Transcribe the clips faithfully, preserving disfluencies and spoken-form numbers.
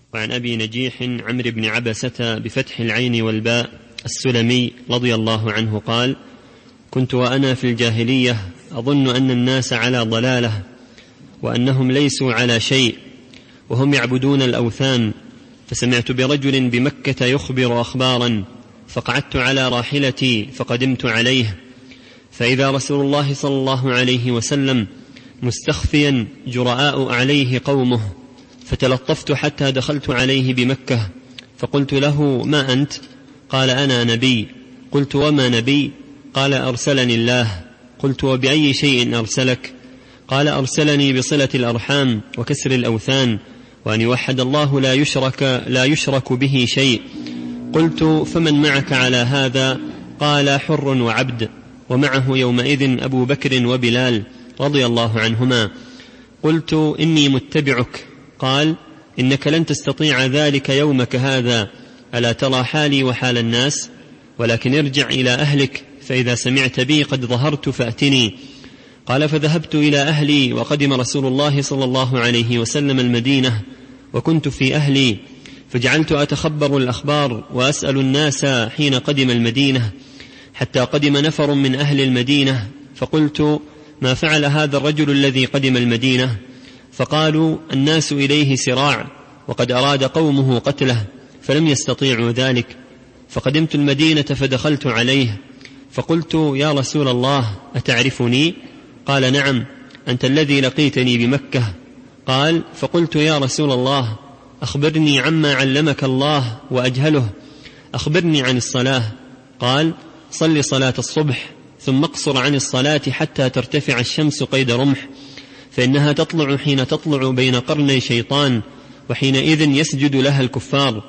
وعن أبي نجيح عمرو بن عبسة بفتح العين والباء السلمي رضي الله عنه قال: كنت وأنا في الجاهلية أظن أن الناس على ضلالة وأنهم ليسوا على شيء وهم يعبدون الأوثان، فسمعت برجل بمكة يخبر أخبارا، فقعدت على راحلتي فقدمت عليه، فإذا رسول الله صلى الله عليه وسلم مستخفيا جرآء عليه قومه، فتلطفت حتى دخلت عليه بمكة، فقلت له: ما أنت؟ قال: أنا نبي. قلت: وما نبي؟ قال: أرسلني الله. قلت: وبأي شيء أرسلك؟ قال: أرسلني بصلة الأرحام وكسر الأوثان وأن يوحد الله لا يشرك, لا يشرك به شيء. قلت: فمن معك على هذا؟ قال: حر وعبد، ومعه يومئذ أبو بكر وبلال رضي الله عنهما. قلت: إني متبعك. قال: إنك لن تستطيع ذلك يومك هذا، ألا ترى حالي وحال الناس؟ ولكن ارجع إلى أهلك، فإذا سمعت بي قد ظهرت فأتني. قال: فذهبت إلى أهلي، وقدم رسول الله صلى الله عليه وسلم المدينة، وكنت في أهلي، فجعلت أتخبر الأخبار وأسأل الناس حين قدم المدينة، حتى قدم نفر من أهل المدينة، فقلت: ما فعل هذا الرجل الذي قدم المدينة؟ فقالوا: الناس إليه سراع، وقد أراد قومه قتله فلم يستطيعوا ذلك. فقدمت المدينة فدخلت عليه، فقلت: يا رسول الله، أتعرفني؟ قال: نعم، أنت الذي لقيتني بمكة. قال: فقلت: يا رسول الله، أخبرني عما علمك الله وأجهله، أخبرني عن الصلاة. قال: صل صلاة الصبح، ثم اقصر عن الصلاة حتى ترتفع الشمس قيد رمح، فإنها تطلع حين تطلع بين قرني شيطان، وحينئذ يسجد لها الكفار.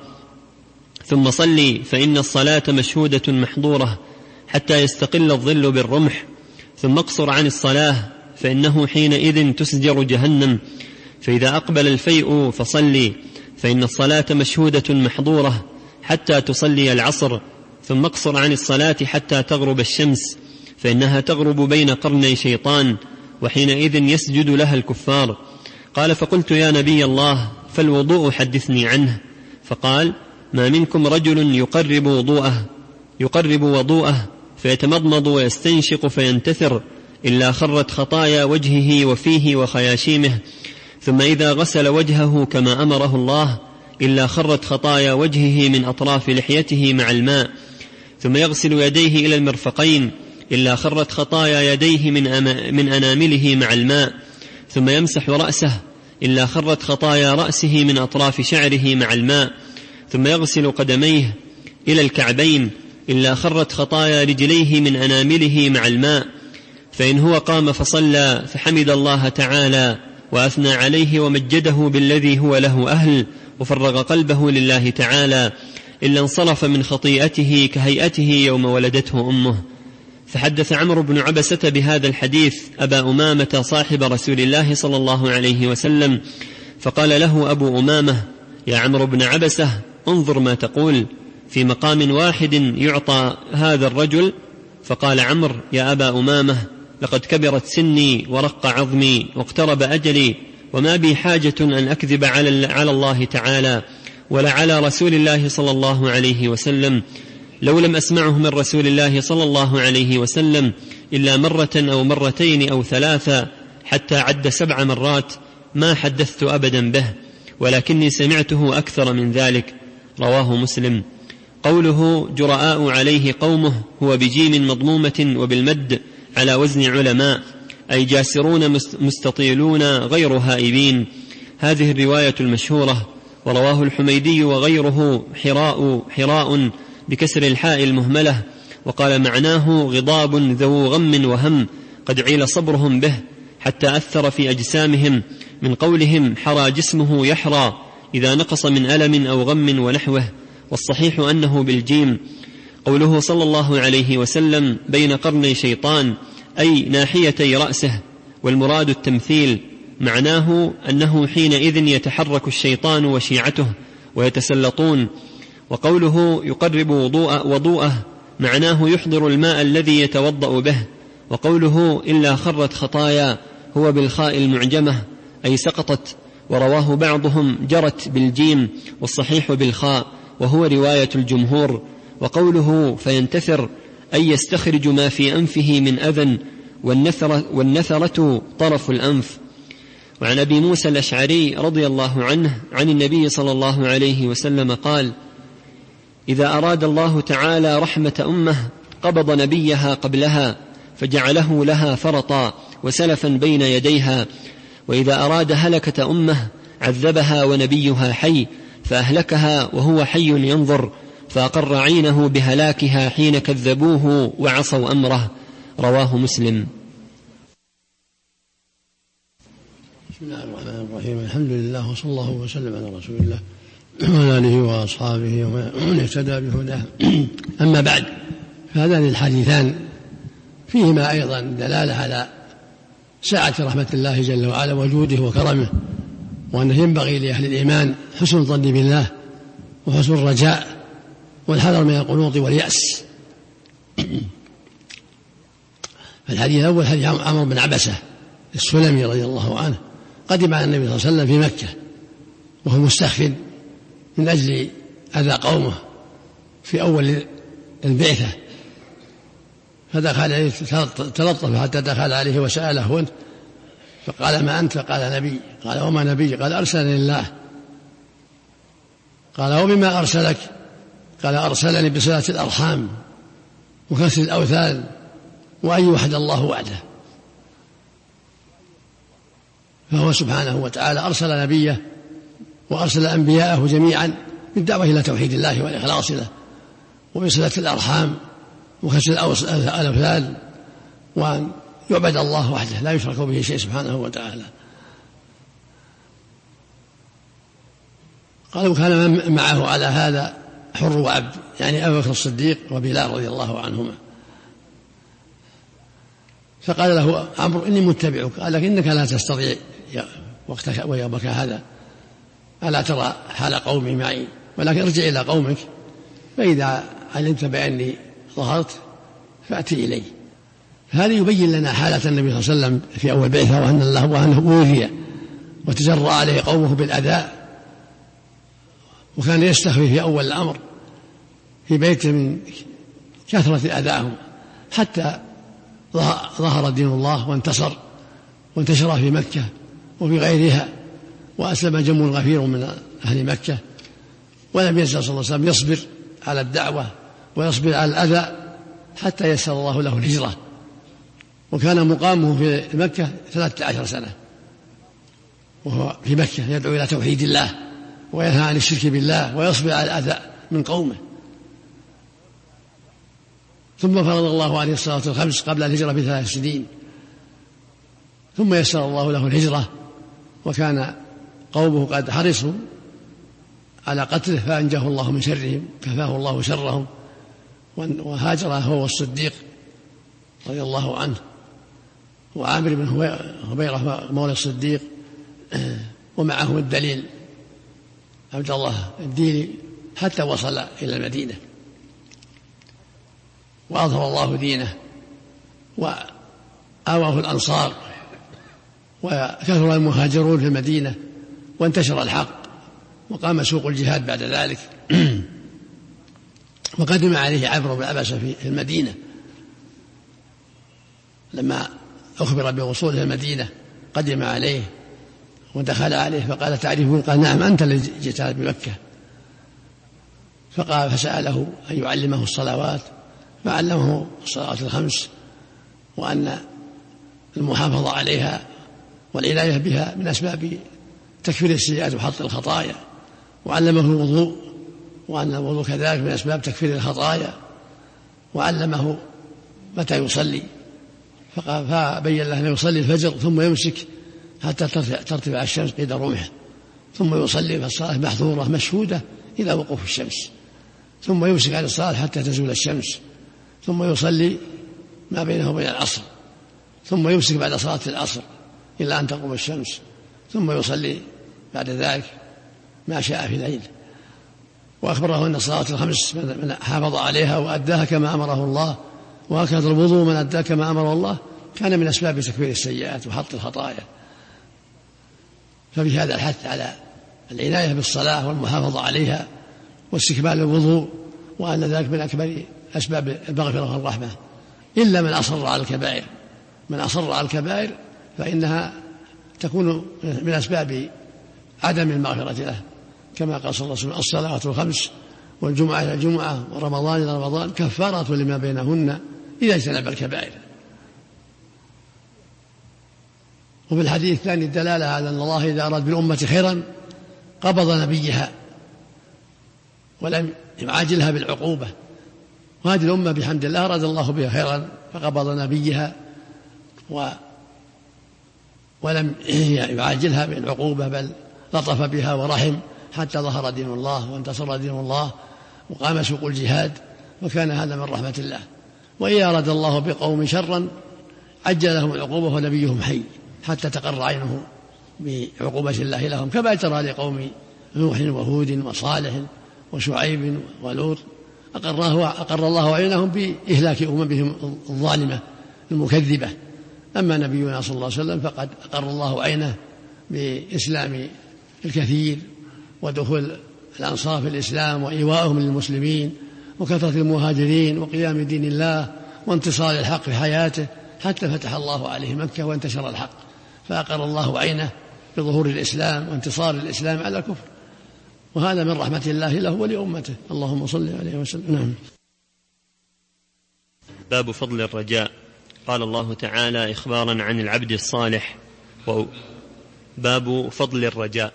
ثم صلي، فإن الصلاة مشهودة محظورة حتى يستقل الظل بالرمح. ثم اقصر عن الصلاة، فإنه حينئذ تسجر جهنم. فإذا أقبل الفيء فصلي، فإن الصلاة مشهودة محظورة حتى تصلي العصر. ثم اقصر عن الصلاة حتى تغرب الشمس، فإنها تغرب بين قرني شيطان، وحينئذ يسجد لها الكفار. قال: فقلت: يا نبي الله، فالوضوء حدثني عنه. فقال: ما منكم رجل يقرب وضوءه يقرب وضوءه فيتمضمض ويستنشق فينتثر إلا خرت خطايا وجهه وفيه وخياشيمه، ثم إذا غسل وجهه كما أمره الله إلا خرت خطايا وجهه من أطراف لحيته مع الماء، ثم يغسل يديه إلى المرفقين إلا خرت خطايا يديه من, من أنامله مع الماء، ثم يمسح رأسه إلا خرت خطايا رأسه من أطراف شعره مع الماء، ثم يغسل قدميه إلى الكعبين إلا خرت خطايا رجليه من أنامله مع الماء. فإن هو قام فصلى فحمد الله تعالى وأثنى عليه ومجده بالذي هو له أهل، وفرغ قلبه لله تعالى، إلا انصرف من خطيئته كهيئته يوم ولدته أمه. فحدث عمرو بن عبسة بهذا الحديث أبا أمامة صاحب رسول الله صلى الله عليه وسلم، فقال له أبو أمامة: يا عمرو بن عبسة، انظر ما تقول، في مقام واحد يعطى هذا الرجل. فقال عمرو: يا أبا أمامة، لقد كبرت سني ورق عظمي واقترب أجلي، وما بي حاجة أن أكذب على الله تعالى ولا على رسول الله صلى الله عليه وسلم، لو لم أسمعه من رسول الله صلى الله عليه وسلم إلا مرة أو مرتين أو ثلاثة حتى عد سبع مرات ما حدثت أبدا به، ولكني سمعته أكثر من ذلك. رواه مسلم. قوله جرآء عليه قومه هو بجيم مضمومة وبالمد على وزن علماء، أي جاسرون مستطيلون غير هائبين. هذه الرواية المشهورة، ورواه الحميدي وغيره حراء حراء بكسر الحاء المهملة، وقال معناه غضاب ذو غم وهم قد عيل صبرهم به حتى أثر في أجسامهم، من قولهم حرى جسمه يحرى إذا نقص من ألم أو غم ونحوه، والصحيح أنه بالجيم. قوله صلى الله عليه وسلم بين قرني شيطان، أي ناحيتي رأسه، والمراد التمثيل، معناه أنه حينئذ يتحرك الشيطان وشيعته ويتسلطون. وقوله يقرب وضوء وضوءه معناه يحضر الماء الذي يتوضأ به. وقوله إلا خرت خطايا هو بالخاء المعجمة، أي سقطت ورواه بعضهم جرت بالجيم والصحيح بالخاء، وهو رواية الجمهور. وقوله فينتثر أي يستخرج ما في أنفه من أذى، والنثرة, والنثرة طرف الأنف. وعن أبي موسى الأشعري رضي الله عنه عن النبي صلى الله عليه وسلم قال: إذا أراد الله تعالى رحمة أمة قبض نبيها قبلها فجعله لها فرطا وسلفا بين يديها، وإذا أراد هلكة أمة عذبها ونبيها حي فأهلكها وهو حي ينظر، فأقر عينه بهلاكها حين كذبوه وعصوا أمره. رواه مسلم. بسم الله الرحمن الرحيم. الحمد لله وصلى الله وسلم على رسول الله وعلى آله وأصحابه ومن اهتدى بهداه. أما بعد، فهذان الحديثان فيهما أيضا دلالة على سعة رحمة الله جل وعلا وجوده وكرمه، وأنه ينبغي لأهل الإيمان حسن الظن بالله وحسن الرجاء والحذر من القنوط واليأس. الحديث الأول حديث عمرو بن عبسة السلمي رضي الله عنه، قدم على النبي صلى الله عليه وسلم في مكة وهو مستخف من أجل أذى قومه في أول البعثة، فدخل عليه تلطف حتى دخل عليه وسأله أنت، فقال ما أنت؟ قال نبي. قال وما نبي؟ قال أرسلني الله. قال وبما أرسلك؟ قال أرسلني بصلة الأرحام وكسر الأوثان وأن يوحد الله وحده. فهو سبحانه وتعالى أرسل نبيه وأرسل أنبياءه جميعا بالدعوة إلى توحيد الله والإخلاص له وبصلة الأرحام وكسر الأوثان وأن يعبد الله وحده لا يشرك به شيء سبحانه وتعالى. قال وكان معه على هذا حر وعبد، يعني أبو بكر الصديق وبلال رضي الله عنهما. فقال له عمرو إني متبعك. قال لك إنك لا تستطيع وقتك ويومك هذا، ألا ترى حال قومي معي؟ ولكن ارجع إلى قومك، فإذا علمت بأني ظهرت فأتي إلي. هذا يبين لنا حالة النبي صلى الله عليه وسلم في أول بعثة، وأن الله وأنه أوذي وتجرأ عليه قومه بالأذى، وكان يستخفي في أول الأمر في بيت من كثرة أذاهم حتى ظهر دين الله وانتصر وانتشر في مكة وفي غيرها، وأسلم جم غفير من أهل مكة، ولم يزل صلى الله عليه وسلم يصبر على الدعوة ويصبر على الأذى حتى يسر الله له الهجرة. وكان مقامه في مكة ثلاثة عشر سنة وهو في مكة يدعو إلى توحيد الله وينهى عن الشرك بالله ويصبر على الأذى من قومه. ثم فرض الله عليه الصلاة الخمس قبل الهجرة بثلاث سنين، ثم يسر الله له الهجرة، وكان قومه قد حرصوا على قتله فأنجاه الله من شرهم، كفاه الله شرهم، وهاجر هو والصديق رضي الله عنه وعامر بن هبيرة مولى الصديق، ومعهم الدليل عبد الله الديني، حتى وصل إلى المدينة وأظهر الله دينه وآواه الأنصار وكثر المهاجرون في المدينة وانتشر الحق وقام سوق الجهاد بعد ذلك. وقدم عليه عمرو بن عبسة في المدينة لما أخبر بوصوله إلى المدينة، قدم عليه ودخل عليه فقال تعرفون؟ قال نعم أنت الذي جئت بمكة. فقال فسأله أن يعلمه الصلوات، فعلمه الصلوات الخمس، وأن المحافظة عليها والعناية بها من أسباب تكفير السيئات وحط الخطايا، وعلمه الوضوء، وأن الوضوء كذلك من أسباب تكفير الخطايا، وعلمه متى يصلي، فبين له أنه يصلي الفجر ثم يمسك حتى ترتفع الشمس قيد رمحه، ثم يصلي فالصلاة محظورة مشهودة إلى وقوف الشمس، ثم يمسك عن الصلاة حتى تزول الشمس، ثم يصلي ما بينه وبين العصر، ثم يمسك بعد صلاة العصر إلى أن تقوم الشمس، ثم يصلي بعد ذلك ما شاء في الليل. وأخبره أن الصلاة الخمس من حافظ عليها وأداها كما أمره الله، وهكذا الوضوء من أداها كما أمره الله كان من أسباب تكفير السيئات وحط الخطايا. ففي هذا الحث على العناية بالصلاة والمحافظة عليها واستكمال الوضوء، وأن ذلك من أكبر أسباب المغفرة والرحمة، إلا من أصر على الكبائر. من أصر على الكبائر فإنها تكون من أسباب عدم المغفرة له، كما قال صلى الله عليه وسلم: الصلاة الخمس والجمعة إلى الجمعة ورمضان إلى رمضان كفارة لما بينهن إذا اجتنب الكبائر. وفي الحديث الثاني الدلالة على أن الله إذا أراد بالأمة خيرا قبض نبيها ولم يعاجلها بالعقوبة، وهذه الأمة بحمد الله أراد الله بها خيرا فقبض نبيها و ولم يعاجلها بالعقوبة، بل لطف بها ورحم حتى ظهر دين الله وانتصر دين الله وقام سوق الجهاد، وكان هذا من رحمة الله. وإذا أراد الله بقوم شرا عجل لهم العقوبة ونبيهم حي حتى تقر عينه بعقوبة الله لهم، كما ترى لقوم نوح وهود وصالح وشعيب ولوط، أقر, أقر الله عينهم بإهلاك أممهم الظالمة المكذبة. أما نبينا صلى الله عليه وسلم فقد أقر الله عينه بإسلام الكثير ودخول الأنصار في الإسلام وإيواءهم للمسلمين وكثرة المهاجرين وقيام دين الله وانتصار الحق في حياته، حتى فتح الله عليه مكة وانتشر الحق، فأقر الله عينه بظهور الإسلام وانتصار الإسلام على الكفر، وهذا من رحمة الله له ولأمته. اللهم صل عليه وسلم. نعم. باب فضل الرجاء. قال الله تعالى إخبارا عن العبد الصالح و... باب فضل الرجاء.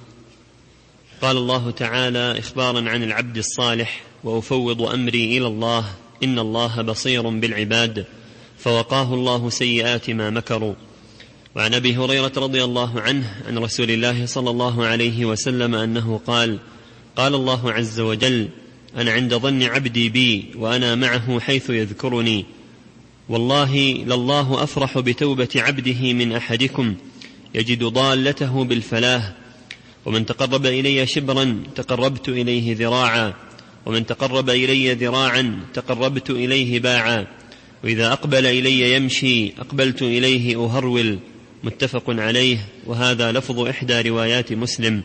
قال الله تعالى إخبارا عن العبد الصالح: وأفوض أمري إلى الله إن الله بصير بالعباد، فوقاه الله سيئات ما مكروا. وعن أبي هريرة رضي الله عنه عن رسول الله صلى الله عليه وسلم أنه قال: قال الله عز وجل: أنا عند ظن عبدي بي وأنا معه حيث يذكرني، والله لله أفرح بتوبة عبده من أحدكم يجد ضالته بالفلاح، ومن تقرب إلي شبرا تقربت إليه ذراعا، ومن تقرب إلي ذراعا تقربت إليه باعا، وإذا أقبل إلي يمشي أقبلت إليه أهرول. متفق عليه، وهذا لفظ إحدى روايات مسلم.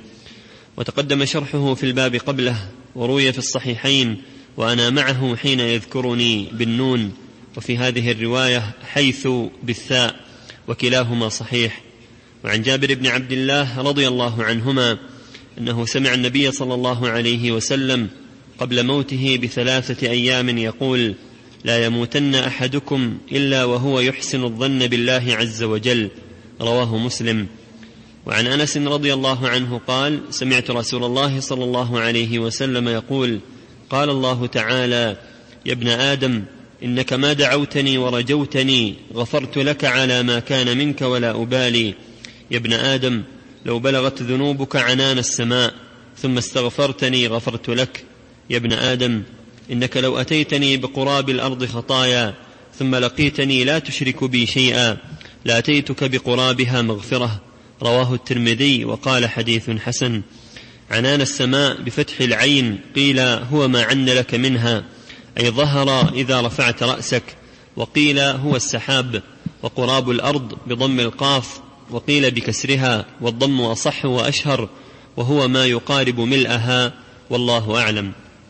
وتقدم شرحه في الباب قبله، وروي في الصحيحين: وأنا معه حين يذكرني بالنون، وفي هذه الرواية حيث بالثاء، وكلاهما صحيح. وعن جابر بن عبد الله رضي الله عنهما أنه سمع النبي صلى الله عليه وسلم قبل موته بثلاثة أيام يقول: لا يموتن أحدكم إلا وهو يحسن الظن بالله عز وجل. رواه مسلم. وعن أنس رضي الله عنه قال: سمعت رسول الله صلى الله عليه وسلم يقول: قال الله تعالى: يا ابن آدم إنك ما دعوتني ورجوتني غفرت لك على ما كان منك ولا أبالي. يا ابن آدم لو بلغت ذنوبك عنان السماء ثم استغفرتني غفرت لك. يا ابن آدم إنك لو أتيتني بقراب الأرض خطايا ثم لقيتني لا تشرك بي شيئا لأتيتك بقرابها مغفرة. رواه الترمذي وقال: حديث حسن. عنان السماء بفتح العين قيل هو ما عن لك منها، أي ظهر إذا رفعت رأسك، وقيل هو السحاب. وقراب الأرض بضم القاف، وقيل بكسرها، والضم أصح وأشهر، وهو ما يقارب ملئها، والله أعلم.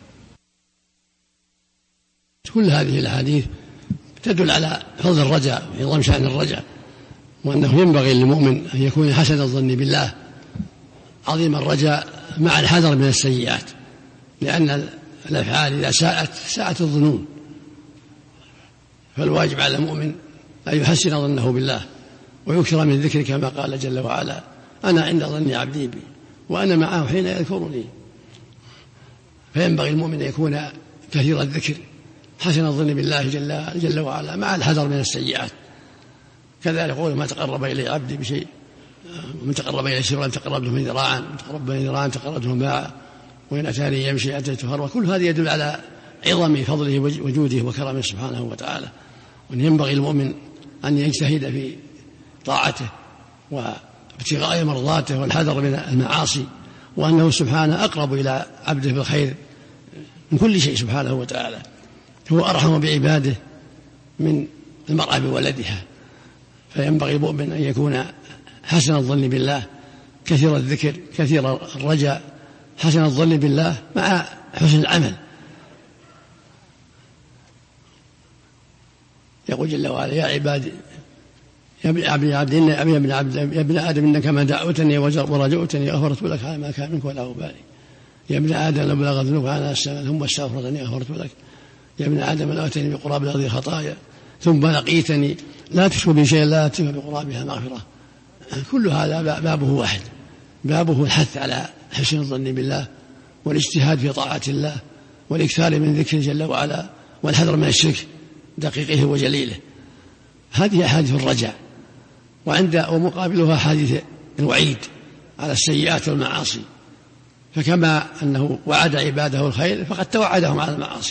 كل هذه الأحاديث تدل على فضل الرجاء وعظم شأن الرجاء، وأنه ينبغي للمؤمن أن يكون حسن الظن بالله عظيم الرجاء مع الحذر من السيئات، لأن الأفعال إذا ساءت ساءت الظنون، فالواجب على المؤمن أن يحسن ظنه بالله ويكثر من ذكر، كما قال جل وعلا: أنا عند ظن عبدي بي وأنا معه حين يذكرني. فينبغي المؤمن أن يكون كثير الذكر حسن الظن بالله جل, جل وعلا مع الحذر من السيئات. كذلك يقول: ما تقرب إلي عبدي بشيء، من تقرب إلي شبرا تقربته من ذراعا، من تقرب إلي ذراعا تقربته من باعا، وإن أتاني يمشي أتيته هرولة. كل هذا يدل على عظم فضله وجوده وكرمه سبحانه وتعالى، وأن ينبغي المؤمن أن يجتهد في طاعته وابتغاء مرضاته والحذر من المعاصي، وأنه سبحانه أقرب إلى عبده بالخير من كل شيء سبحانه وتعالى، هو أرحم بعباده من المرأة بولدها. فينبغي المؤمن أن يكون حسن الظن بالله كثير الذكر كثير الرجاء حسن الظن بالله مع حسن العمل. يقول جل وعلا يا عبادي يا ابن عبد إن يا ابن عبد يا ابن آدم إنك ما دعوتني ورجوتني غفرت لك على ما كان منك ولا أبالي. يا ابن آدم لو بلغ ذنوبك عنان السماء ثم استغفرتني غفرت لك. يا ابن آدم لو أتيتني بقراب الأرض خطايا ثم لقيتني لا تشرك بي شيئا لا أتيك بقرابها مغفرة. كل هذا بابه واحد، بابه الحث على حسن الظن بالله والاجتهاد في طاعة الله والإكثار من ذكره جل وعلا والحذر من الشرك دقيقه وجليله. هذه أحاديث الرجاء، وعند ومقابلها أحاديث الوعيد على السيئات والمعاصي. فكما أنه وعد عباده الخير فقد توعدهم على المعاصي،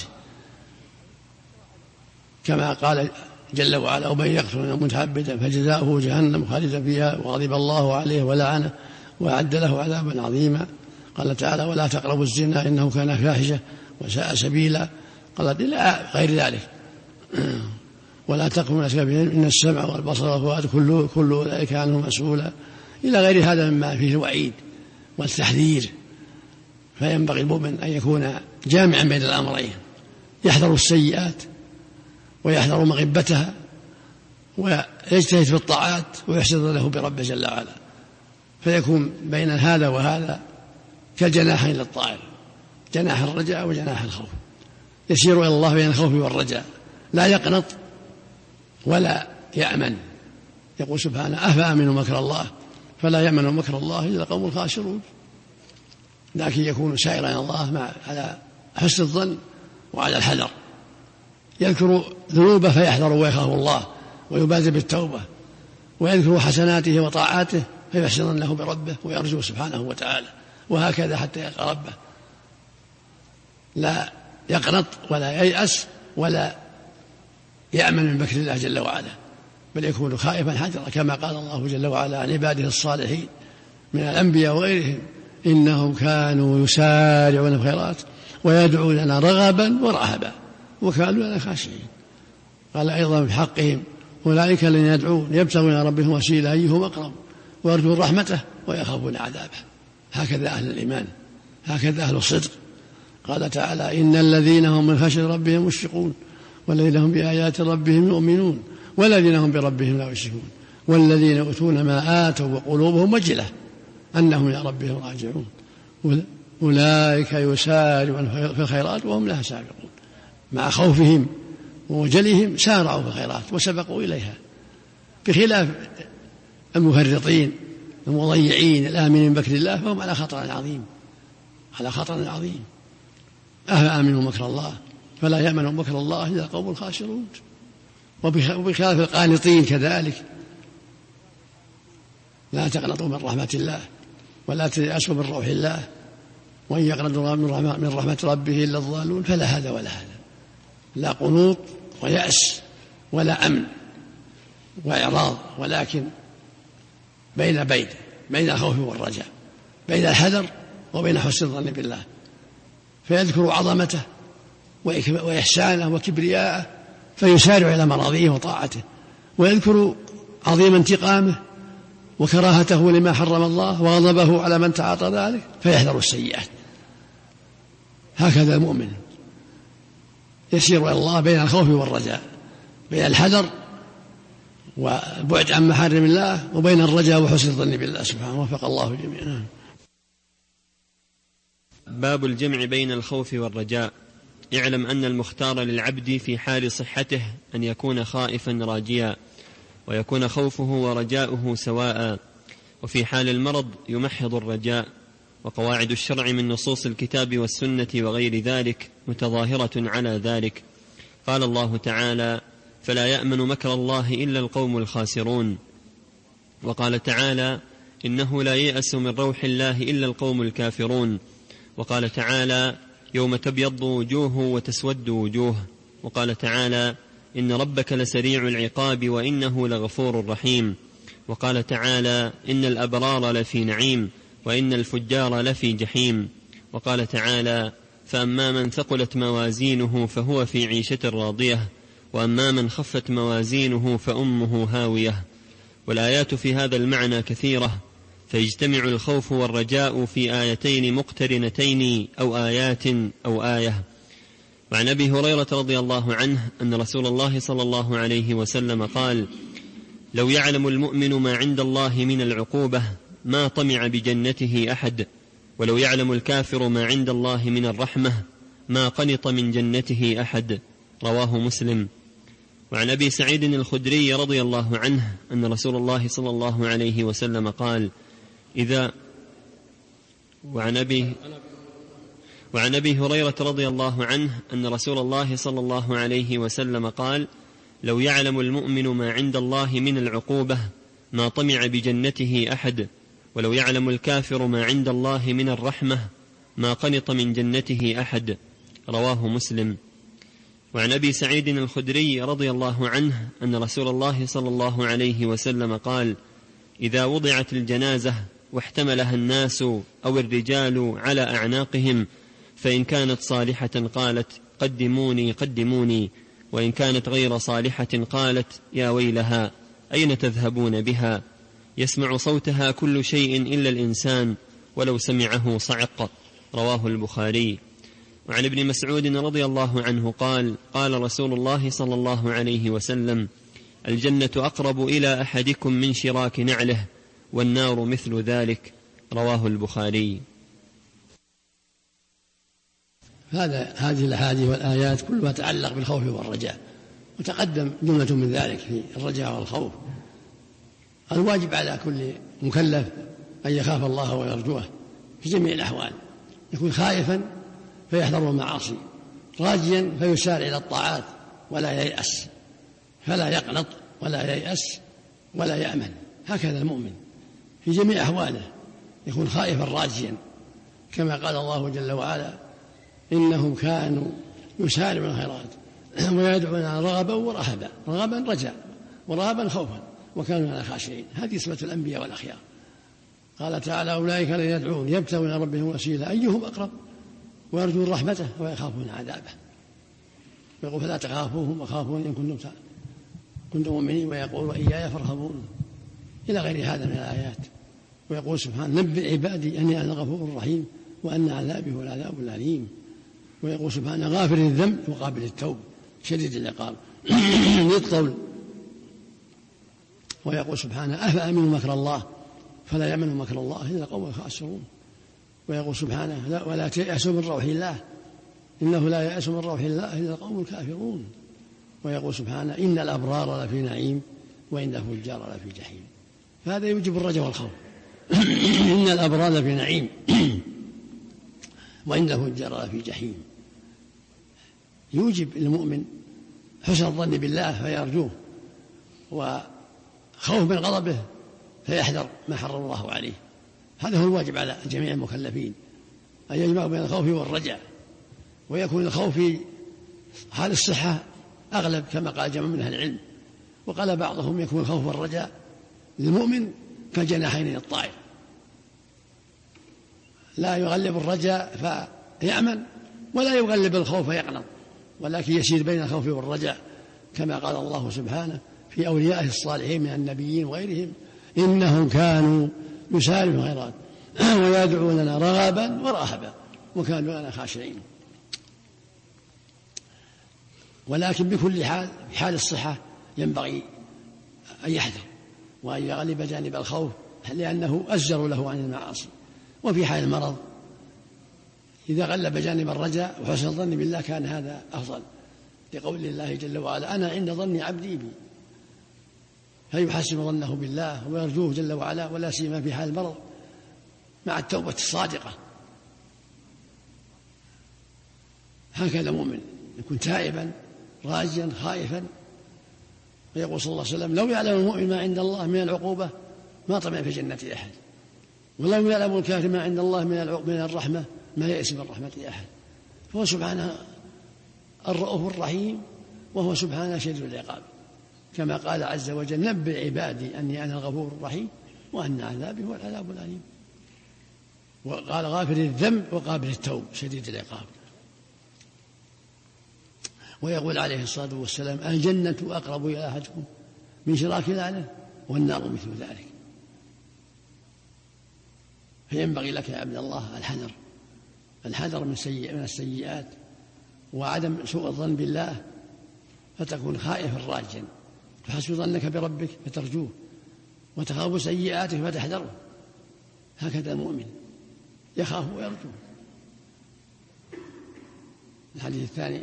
كما قال جل وعلا ومن يقتل متعبدا فجزاؤه جهنم خالدا فيها وغضب الله عليه ولعنه وأعد له عذابا عظيما. قال تعالى ولا تقربوا الزنا إنه كان فاحشة وساء سبيلا. قال إلى غير ذلك ولا تقربوا الأسباب إن السمع والبصر والفؤاد كل كل ذلك عنه مسؤولا، إلى غير هذا مما فيه الوعيد والتحذير. فينبغي المؤمن أن يكون جامعا بين الأمرين، يحذر السيئات ويحذر مغبتها ويجتهد في الطاعات ويحسن له بربه جل وعلا، فيكون بين هذا وهذا كالجناحين للطائر، جناح الرجاء وجناح الخوف، يسير إلى الله بين الخوف والرجاء، لا يقنط ولا يأمن. يقول سبحانه أفأمنوا مكر الله فلا يأمن مكر الله إلا القوم الخاسرون. لكن يكون سائرا إلى الله مع على حسن الظن وعلى الحذر، يذكر ذنوبه فيحذر ويخاف الله ويبادر بالتوبة، ويذكر حسناته وطاعاته فيحسن ظنه بربه ويرجو سبحانه وتعالى، وهكذا حتى يلقى ربه، لا يقنط ولا ييأس ولا يأمن من مكر الله جل وعلا، بل يكون خائفا حذرا، كما قال الله جل وعلا عن عباده الصالحين من الأنبياء وغيرهم إنهم كانوا يسارعون في الخيرات ويدعوننا رغبا ورهبا وكانوا لنا خاشعين. قال أيضا في حقهم أولئك الذين يدعون يبتغون إلى ربهم وسيلة أيهم أقرب ويرجون رحمته ويخافون عذابه. هكذا أهل الإيمان، هكذا أهل الصدق. قال تعالى إن الذين هم من خشية ربهم مشفقون والذين هم بآيات ربهم يؤمنون والذين هم بربهم لا يشركون والذين يؤتون ما آتوا وقلوبهم وجلة أنهم إلى ربهم راجعون أولئك يسارعون في الخيرات وهم لها سابقون. مع خوفهم ووجلهم سارعوا في الخيرات وسبقوا إليها، بخلاف المفرطين المضيعين الآمنين من مكر الله فهم على خطر عظيم، على خطر عظيم. أفأمنوا مكر الله فلا يأمن مكر الله إلا القوم الخاسرون. وبخلاف القانطين كذلك، لا تقنطوا من رحمة الله ولا تيأسوا من روح الله وإن يقنطوا من رحمة ربه إلا الضالون. فلا هذا ولا هذا، لا قنوط ويأس ولا أمن وإعراض، ولكن بين بين بين الخوف والرجاء، بين الحذر وبين حسن الظن بالله، فيذكر عظمته وإحسانه وكبرياءه فيسارع إلى مراضيه وطاعته، ويذكر عظيم انتقامه وكراهته لما حرم الله وغضبه على من تعاطى ذلك فيحذر السيئات. هكذا المؤمن يسير إلى الله بين الخوف والرجاء، بين الحذر والبعد عن محارم الله وبين الرجاء وحسن الظن بالله سبحانه. وفق الله جميعا. باب الجمع بين الخوف والرجاء. اعلم أن المختار للعبد في حال صحته أن يكون خائفا راجيا، ويكون خوفه ورجاؤه سواء، وفي حال المرض يمحض الرجاء. وقواعد الشرع من نصوص الكتاب والسنة وغير ذلك متظاهرة على ذلك. قال الله تعالى فلا يأمن مكر الله إلا القوم الخاسرون. وقال تعالى إنه لا ييأس من روح الله إلا القوم الكافرون. وقال تعالى يوم تبيض وجوه وتسود وجوه. وقال تعالى إن ربك لسريع العقاب وإنه لغفور رحيم. وقال تعالى إن الأبرار لفي نعيم وإن الفجار لفي جحيم. وقال تعالى فأما من ثقلت موازينه فهو في عيشة راضية وأما من خفت موازينه فأمه هاوية. والآيات في هذا المعنى كثيرة، فيجتمع الخوف والرجاء في آيتين مقترنتين أو آيات أو آية. وعن أبي هريرة رضي الله عنه أن رسول الله صلى الله عليه وسلم قال: لو يعلم المؤمن ما عند الله من العقوبة ما طمع بجنته أحد، ولو يعلم الكافر ما عند الله من الرحمة ما قنط من جنته أحد. رواه مسلم. وعن أبي سعيد الخدري رضي الله عنه أن رسول الله صلى الله عليه وسلم قال: إذا وعن أبي وعن أبي هريرة رضي الله عنه أن رسول الله صلى الله عليه وسلم قال: لو يعلم المؤمن ما عند الله من العقوبة ما طمع بجنته أحد، ولو يعلم الكافر ما عند الله من الرحمة ما قنط من جنته أحد. رواه مسلم. وعن أبي سعيد الخدري رضي الله عنه أن رسول الله صلى الله عليه وسلم قال: إذا وضعت الجنازة واحتملها الناس أو الرجال على أعناقهم فإن كانت صالحة قالت: قدموني قدموني، وإن كانت غير صالحة قالت: يا ويلها أين تذهبون بها؟ يسمع صوتها كل شيء إلا الإنسان ولو سمعه صعق. رواه البخاري. وعن ابن مسعود رضي الله عنه قال: قال رسول الله صلى الله عليه وسلم: الجنة أقرب إلى أحدكم من شراك نعله، والنار مثل ذلك. رواه البخاري. هذا هذه الأحاديث والآيات كلها تتعلق بالخوف والرجاء، وتقدم جملة من ذلك في الرجاء والخوف. الواجب على كل مكلف أن يخاف الله ويرجوه في جميع الأحوال، يكون خائفا فيحذر المعاصي، راجيا فيسارع إلى الطاعات ولا ييأس، فلا يقنط ولا ييأس ولا يأمن. هكذا المؤمن في جميع أحواله يكون خائفا راجيا، كما قال الله جل وعلا: إنهم كانوا يسارعون الخيرات ويدعون رغبا ورهبا، رغبا رجاء ورهبا خوفا، وكانوا لنا خاشعين. هذه صفة الأنبياء والأخيار. قال تعالى: أولئك الذين يدعون يبتغون إلى ربهم وسيلة أيهم أقرب ويرجون رحمته ويخافون عذابه. ويقول: فلا تخافوهم وخافون إن كنتم كنتم مؤمنين، ويقول: وإياي فارهبون، إلى غير هذا من الآيات. ويقول سبحانه: نبئ عبادي أني أنا الغفور الرحيم وأن عذابي هو العذاب الأليم. ويقول سبحانه: غافر الذنب وقابل التوب شديد العقاب ذي الطول. ويقول سبحانه: أفأمنوا مكر الله فلا يأمن مكر الله إلا القوم الخاسرون. ويقول سبحانه: لا ولا تيأسوا من روح الله إنه لا يأس من روح الله إلا القوم الكافرون. ويقول سبحانه: إن الأبرار لفي نعيم وإن الفجار لفي جحيم. فهذا يوجب الرجاء والخوف. إن الأبرار لفي نعيم وإن الفجار لفي جحيم. يوجب المؤمن حسن الظن بالله فيرجوه، وخوف من غضبه فيحذر ما حرم الله عليه. هذا هو الواجب على جميع المكلفين، أن يجمعوا بين الخوف والرجاء، ويكون الخوف في حال الصحة أغلب كما قال جمع من أهل العلم. وقال بعضهم: يكون الخوف والرجاء للمؤمن كالجناحين للطائر، لا يغلب الرجاء فيأمن ولا يغلب الخوف فيقنط، ولكن يسير بين الخوف والرجاء، كما قال الله سبحانه في أوليائه الصالحين من النبيين وغيرهم: إنهم كانوا يسارعون الخيرات ويدعوننا رغبا ورهبا وكانوا لنا خاشعين. ولكن بكل حال في حال الصحة ينبغي أن يحذر وأن يغلب جانب الخوف، لأنه أزجر له عن المعاصي. وفي حال المرض إذا غلب جانب الرجاء وحسن الظن بالله كان هذا أفضل، لقول الله جل وعلا: أنا عند ظن عبدي بي، فيحسن ظنه بالله ويرجوه جل وعلا، ولا سيما في حال المرض مع التوبة الصادقة. هكذا المؤمن يكون تائبا راجيا خائفا. ويقول صلى الله عليه وسلم: لو يعلم المؤمن ما عند الله من العقوبة ما طمع في جنة أحد، ولو يعلم الكافر ما عند الله من الرحمة ما يئس من رحمة أحد. فهو سبحانه الرؤوف الرحيم، وهو سبحانه شديد العقاب، كما قال عز وجل: نبئ عبادي أني أنا الغفور الرحيم وأن عذابي هو العذاب الأليم. وقال: غافر الذنب وقابل التوب شديد العقاب. ويقول عليه الصلاة والسلام: الجنة أقرب إلى أحدكم من شراك نعله والنار مثل ذلك. فينبغي لك يا عبد الله الحذر الحذر من, سيء من السيئات وعدم سوء الظن بالله، فتكون خائفا راجا، تحسن ظنك بربك فترجوه، وتخاف سيئاته فتحذره. هكذا المؤمن يخاف ويرجو. الحديث الثاني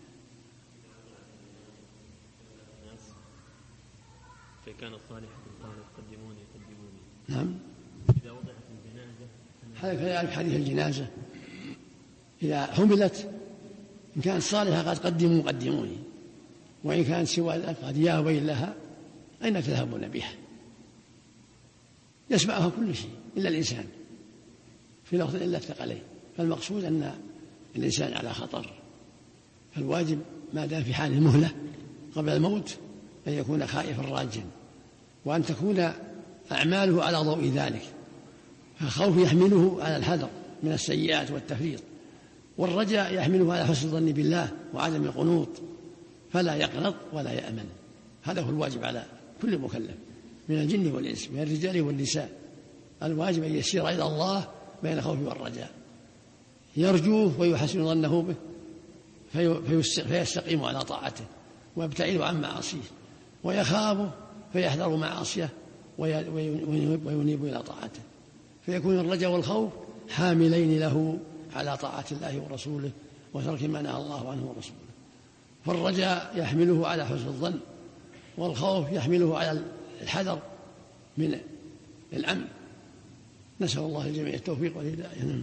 فكان الصالح قال قدموني قدموني. نعم. إذا وضعت الجنازة هذا يعرف حديث الجنازة إذا حملت إن كانت صالحة قد قدموا قدموني، وإن كانت سوى ذلك قد يا ويلها أين تذهبون بها. يسمعها كل شيء إلا الإنسان في لفظ إلا الثقلين. فالمقصود أن الإنسان على خطر، فالواجب ما دام في حال المهلة قبل الموت أن يكون خائفا راجا، وأن تكون أعماله على ضوء ذلك. فالخوف يحمله على الحذر من السيئات والتفريط، والرجاء يحمله على حسن الظن بالله وعدم القنوط، فلا يقنط ولا يأمن. هذا هو الواجب على كل مكلف من الجن والإنس، من الرجال والنساء. الواجب أن يسير إلى الله بين الخوف والرجاء، يرجوه ويحسن ظنه به فيستقيم على طاعته ويبتعد عن معاصيه، ويخافه فيحذر معاصيه وينيب إلى طاعته، فيكون الرجاء والخوف حاملين له على طاعة الله ورسوله وترك ما نهى الله عنه ورسوله. فالرجاء يحمله على حسن الظن، والخوف يحمله على الحذر من الأمن. نسأل الله الجميع التوفيق والهداية.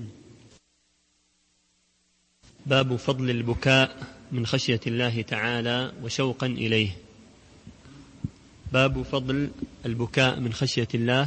باب فضل البكاء من خشية الله تعالى وشوقا إليه. باب فضل البكاء من خشية الله.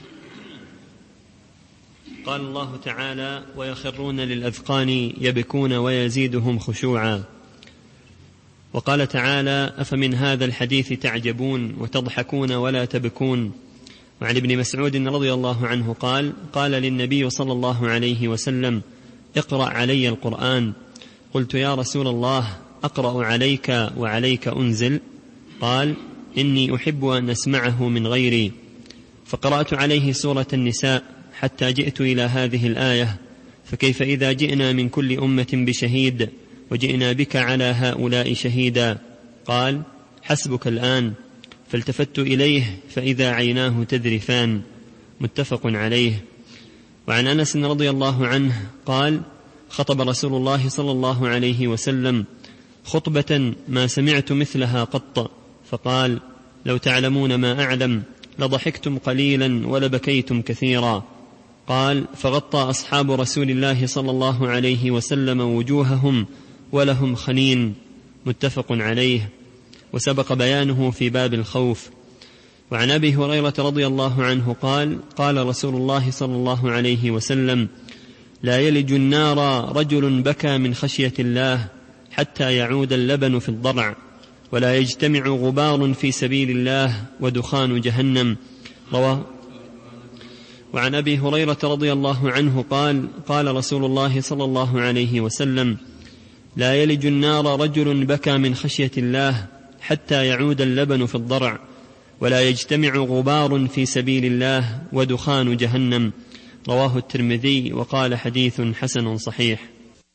قال الله تعالى: ويخرون للأذقان يبكون ويزيدهم خشوعا. وقال تعالى: أفمن هذا الحديث تعجبون وتضحكون ولا تبكون. وعن ابن مسعود رضي الله عنه قال: قال للنبي صلى الله عليه وسلم: اقرأ علي القرآن. قلت: يا رسول الله، أقرأ عليك وعليك أنزل؟ قال: إني أحب أن أسمعه من غيري. فقرأت عليه سورة النساء حتى جئت إلى هذه الآية: فكيف إذا جئنا من كل أمة بشهيد وجئنا بك على هؤلاء شهيدا. قال: حسبك الآن. فالتفت إليه فإذا عيناه تذرفان. متفق عليه. وعن أنس رضي الله عنه قال: خطب رسول الله صلى الله عليه وسلم خطبة ما سمعت مثلها قط، فقال: لو تعلمون ما أعلم لضحكتم قليلا ولبكيتم كثيرا. قال: فغطى أصحاب رسول الله صلى الله عليه وسلم وجوههم ولهم خنين. متفق عليه. وسبق بيانه في باب الخوف. وعن أبي هريرة رضي الله عنه قال: قال رسول الله صلى الله عليه وسلم: لا يلج النار رجل بكى من خشية الله حتى يعود اللبن في الضرع، ولا يجتمع غبار في سبيل الله ودخان جهنم. رواه. وعن أبي هريرة رضي الله عنه قال: قال رسول الله صلى الله عليه وسلم: لا يلج النار رجل بكى من خشية الله حتى يعود اللبن في الضرع، ولا يجتمع غبار في سبيل الله ودخان جهنم. رواه الترمذي وقال: حديث حسن صحيح.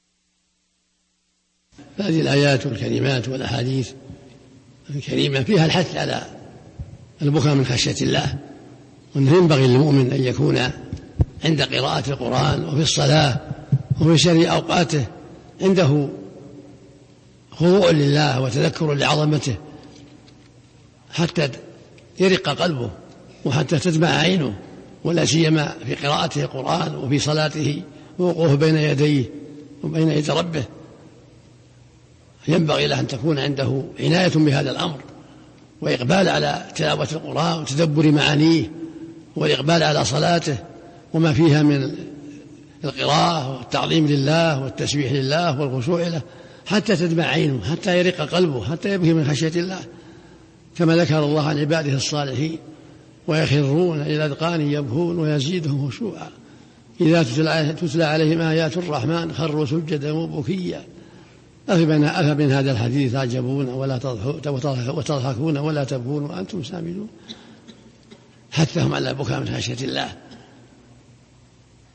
هذه الآيات والكلمات والأحاديث الكريمة فيها الحث على البكاء من خشية الله، وأنه ينبغي للمؤمن أن يكون عند قراءة القرآن وفي الصلاة وفي شر أوقاته عنده خضوع لله وتذكر لعظمته حتى يرق قلبه وحتى تدمع عينه، ولا سيما في قراءته القرآن وفي صلاته ووقوفه بين يديه وبين يدي ربه. ينبغي له أن تكون عنده عناية بهذا الأمر، وإقبال على تلاوة القرآن وتدبر معانيه، والإقبال على صلاته وما فيها من القراءة والتعظيم لله والتسبيح لله والخشوع له، حتى تدمع عينه، حتى يرق قلبه، حتى يبكي من خشية الله، كما ذكر الله عن عباده الصالحين: ويخرون إلى الأذقان يبكون ويزيدهم خشوعا إذا تتلى عليهم آيات الرحمن خروا سجدا وبكيا. أفمن هذا الحديث تعجبون وتضحكون ولا تبكون وأنتم سامدون. حثهم على البكاء من خشية الله،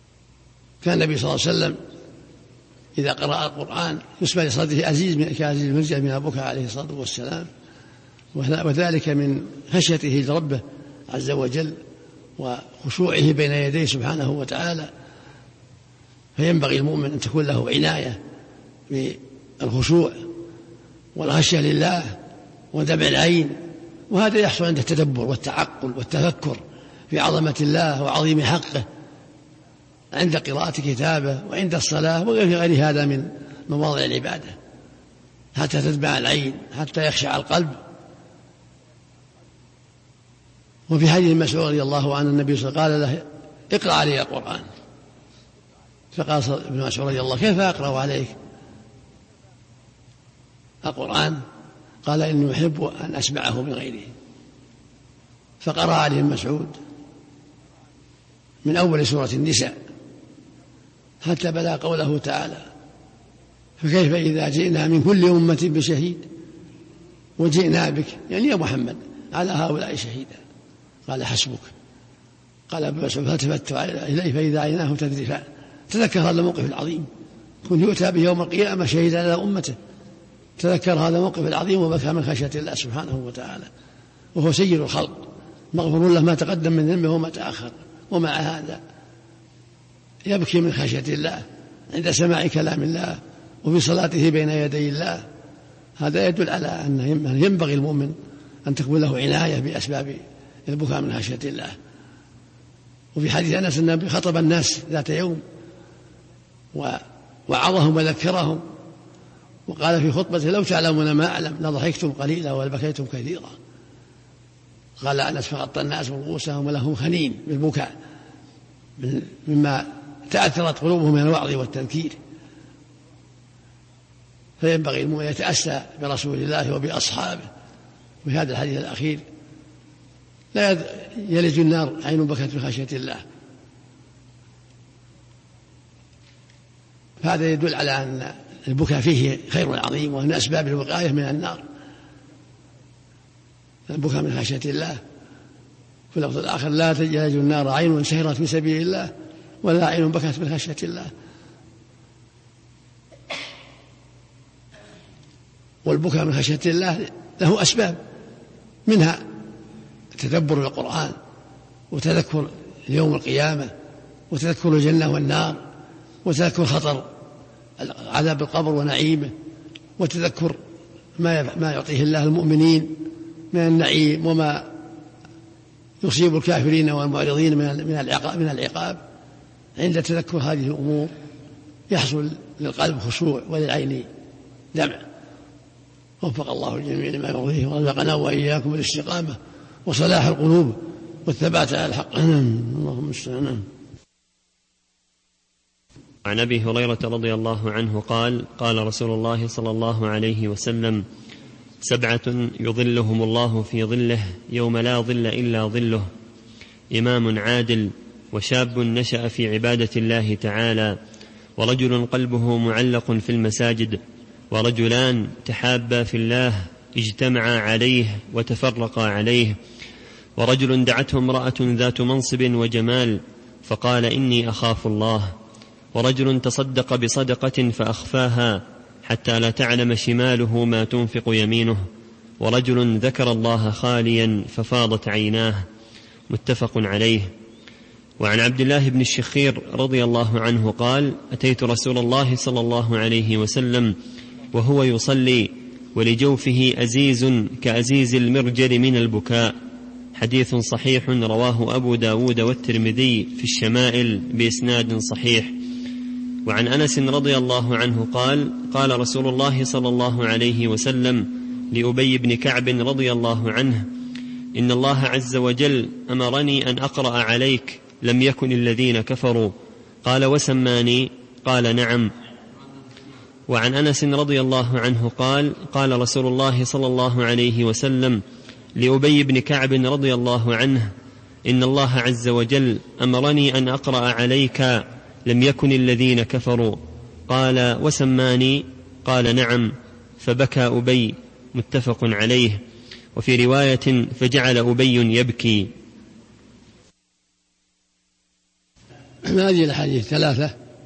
كان النبي صلى الله عليه وسلم إذا قرأ القرآن يسمع لصدره أزيز من كأزيز المرجل من البكاء عليه الصلاة والسلام، وذلك من خشيته لربه عز وجل وخشوعه بين يديه سبحانه وتعالى. فينبغي المؤمن أن تكون له عناية بالخشوع والخشية لله ودمع العين، وهذا يحصل عند التدبر والتعقل والتفكر في عظمة الله وعظيم حقه عند قراءة كتابه وعند الصلاة وغير غير هذا من مواضع العبادة، حتى تدمع العين حتى يخشع القلب. وفي حديث مسعود رضي الله عنه النبي صلى الله عليه وسلم قال له اقرأ علي القرآن، فقال ابن مسعود رضي الله كيف أقرأ عليك القرآن؟ قال إني أحب أن أسمعه من غيره. فقرأ عليه مسعود من أول سورة النساء حتى بلغ قوله تعالى فكيف إذا جئنا من كل أمة بشهيد وجئنا بك، يعني يا محمد على هؤلاء شهيدا. قال حسبك. قال ابن مسعود فالتفت إليه فإذا عيناه تذرفان. تذكر هذا الموقف العظيم، كن يؤتى به يوم القيامة شهيدا على أمته. تذكر هذا الموقف العظيم وبكى من خشية الله سبحانه وتعالى، وهو سيد الخلق مغفور له ما تقدم من ذنبه وما تأخر، ومع هذا يبكي من خشية الله عند سماع كلام الله وفي صلاته بين يدي الله. هذا يدل على أن ينبغي المؤمن أن تكون له عناية بأسباب البكاء من خشية الله. وفي حديث أنس النبي خطب الناس ذات يوم ووعظهم وذكرهم وقال في خطبته لو تعلمون ما أعلم لضحكتم قليلا ولبكيتم كثيرا. قال أنس فغطى الناس رؤوسهم ولهم خنين بالبكاء مما تأثرت قلوبهم من الوعظ والتذكير. فينبغي المؤمن يتأسى برسول الله وبأصحابه. وفي هذا الحديث الأخير لا يلج النار عين بكت بخشية الله. فهذا يدل على أن البكاء فيه خير عظيم ومن أسباب الوقاية من النار، البكاء من خشية الله. في اللفظ الآخر لا يلج النار عين سهرت في سبيل الله ولا عين بكت من خشية الله. والبكاء من خشية الله له أسباب، منها تدبر القرآن وتذكر يوم القيامة وتذكر الجنة والنار وتذكر خطر عذاب القبر ونعيمه وتذكر ما ما يعطيه الله المؤمنين من النعيم وما يصيب الكافرين والمعرضين من العقاب من العقاب. عند تذكر هذه الأمور يحصل للقلب خشوع وللعين دمع. وفق الله الجميع لما يرضيه ورزقنا وإياكم الاستقامة وصلاح القلوب والثبات على الحق. اللهم استعان. عن أبي هريرة رضي الله عنه قال قال رسول الله صلى الله عليه وسلم سبعة يظلهم الله في ظله يوم لا ظل إلا ظله: إمام عادل، وشاب نشأ في عبادة الله تعالى، ورجل قلبه معلق في المساجد، ورجلان تحابا في الله اجتمعا عليه وتفرقا عليه، ورجل دعته امرأة ذات منصب وجمال فقال إني أخاف الله، ورجل تصدق بصدقة فأخفاها حتى لا تعلم شماله ما تنفق يمينه، ورجل ذكر الله خاليا ففاضت عيناه. متفق عليه. وعن عبد الله بن الشخير رضي الله عنه قال أتيت رسول الله صلى الله عليه وسلم وهو يصلي ولجوفه أزيز كأزيز المرجل من البكاء. حديث صحيح رواه أبو داود والترمذي في الشمائل بإسناد صحيح. وعن أنس رضي الله عنه قال قال رسول الله صلى الله عليه وسلم لأبي بن كعب رضي الله عنه إن الله عز وجل أمرني أن أقرأ عليك لم يكن الذين كفروا. قال وسماني؟ قال نعم. وعن أنس رضي الله عنه قال قال رسول الله صلى الله عليه وسلم لأبي بن كعب رضي الله عنه إن الله عز وجل أمرني أن أقرأ عليك لم يكن الذين كفروا. قال وسماني؟ قال نعم. فبكى أبي. متفق عليه. وفي رواية فجعل أبي يبكي. هذه الأحاديث ثلاثة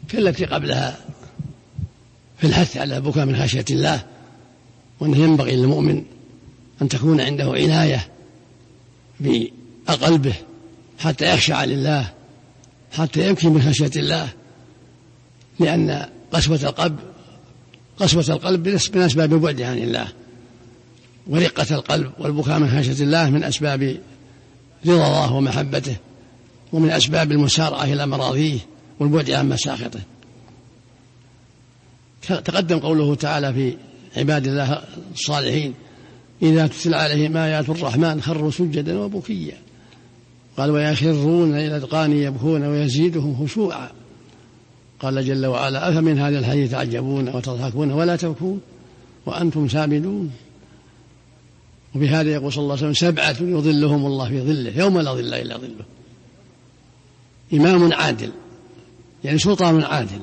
كالتي قبلها في الحث على البكاء من خشية الله، وأنه ينبغي للمؤمن أن تكون عنده عناية بقلبه حتى يخشع لله، حتى يبكي من خشية الله، لأن قسوة القلب قسوة القلب من أسباب البعد عن الله، ورقة القلب والبكاء من خشية الله من أسباب رضا الله ومحبته، ومن أسباب المسارعة إلى مراضيه والبعد عن مساخطه. تقدم قوله تعالى في عباد الله الصالحين: إذا تتلى عليهم آيات الرحمن خروا سجدا وبكيا، قال: ويخرون إلى الأذقان يبكون ويزيدهم خشوعا. قال جل وعلا: أفمن هذا الحديث تعجبون وتضحكون ولا تبكون وأنتم سامدون. وبهذا يقول صلى الله عليه وسلم: سبعة يظلهم الله في ظله يوم لا ظل إلا ظله: إمام عادل، يعني سلطان عادل،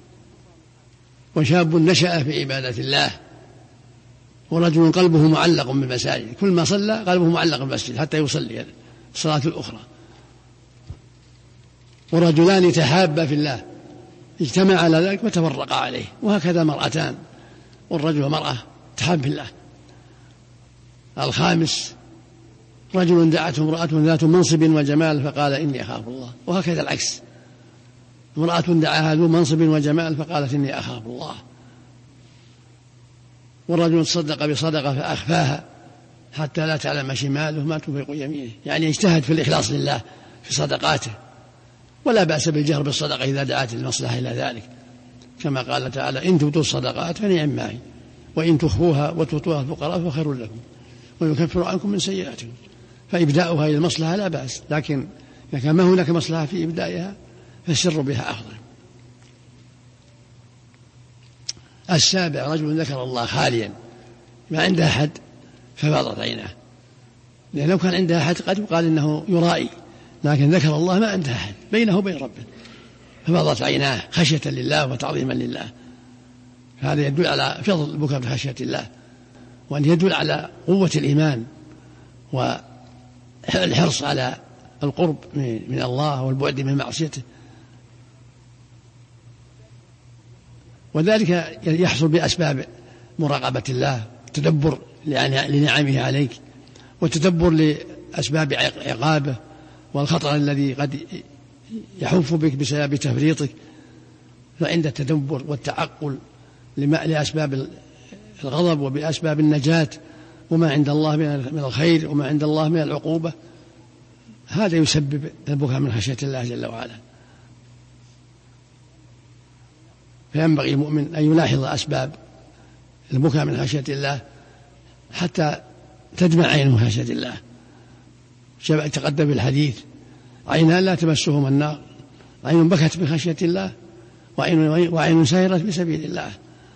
وشاب نشأ في عبادة الله، ورجل قلبه معلق بالمساجد، كل ما صلى قلبه معلق بالمسجد حتى يصلي الصلاة الأخرى، ورجلان تحابا في الله اجتمع على ذلك وتفرقا عليه، وهكذا مرأتان، والرجل والمرأة تحاب في الله. الخامس: رجل دعته امرأة ذات منصب وجمال فقال: إني أخاف الله، وهكذا العكس، امرأة دعاها ذو منصب وجمال فقالت: إني أخاف الله. والرجل تصدق بصدقة فأخفاها حتى لا تعلم شماله ما تنفق يمينه، يعني اجتهد في الإخلاص لله في صدقاته، ولا بأس بالجهر بالصدقة إذا دعت المصلحة إلى ذلك، كما قال تعالى: إن تؤتوا الصدقات فنعم ما هي، وإن تخفوها وتؤتوها الفقراء فخير لكم ويكفر عنكم من سيئاتكم. فإبداؤها إلى المصلحة لا بأس، لكن إذا كان ما هناك مصلحة في إبدائها فالسر بها أفضل. السابع: رجل ذكر الله خاليا ما عنده أحد ففاضت عيناه، لأن لو كان عنده أحد قد يقال إنه يرائي، لكن ذكر الله ما عنده أحد بينه وبين ربه ففاضت عيناه خشية لله وتعظيما لله. هذا يدل على فضل البكاء بخشية الله، وأن يدل على قوة الإيمان والحرص على القرب من الله والبعد من معصيته، وذلك يحصل بأسباب مراقبة الله، تدبر لنعمه عليك، وتدبر لأسباب عقابه والخطر الذي قد يحف بك بسبب تفريطك. فعند التدبر والتعقل لأسباب الغضب وبأسباب النجاة وما عند الله من الخير وما عند الله من العقوبة، هذا يسبب البكاء من خشية الله جل وعلا. فينبغي المؤمن أن يلاحظ أسباب البكاء من خشية الله حتى تدمع عينه من خشية الله. تقدم الحديث: عينان لا تمسهما النار، عين بكت من خشية الله وعين, وعين سيرت بسبيل الله.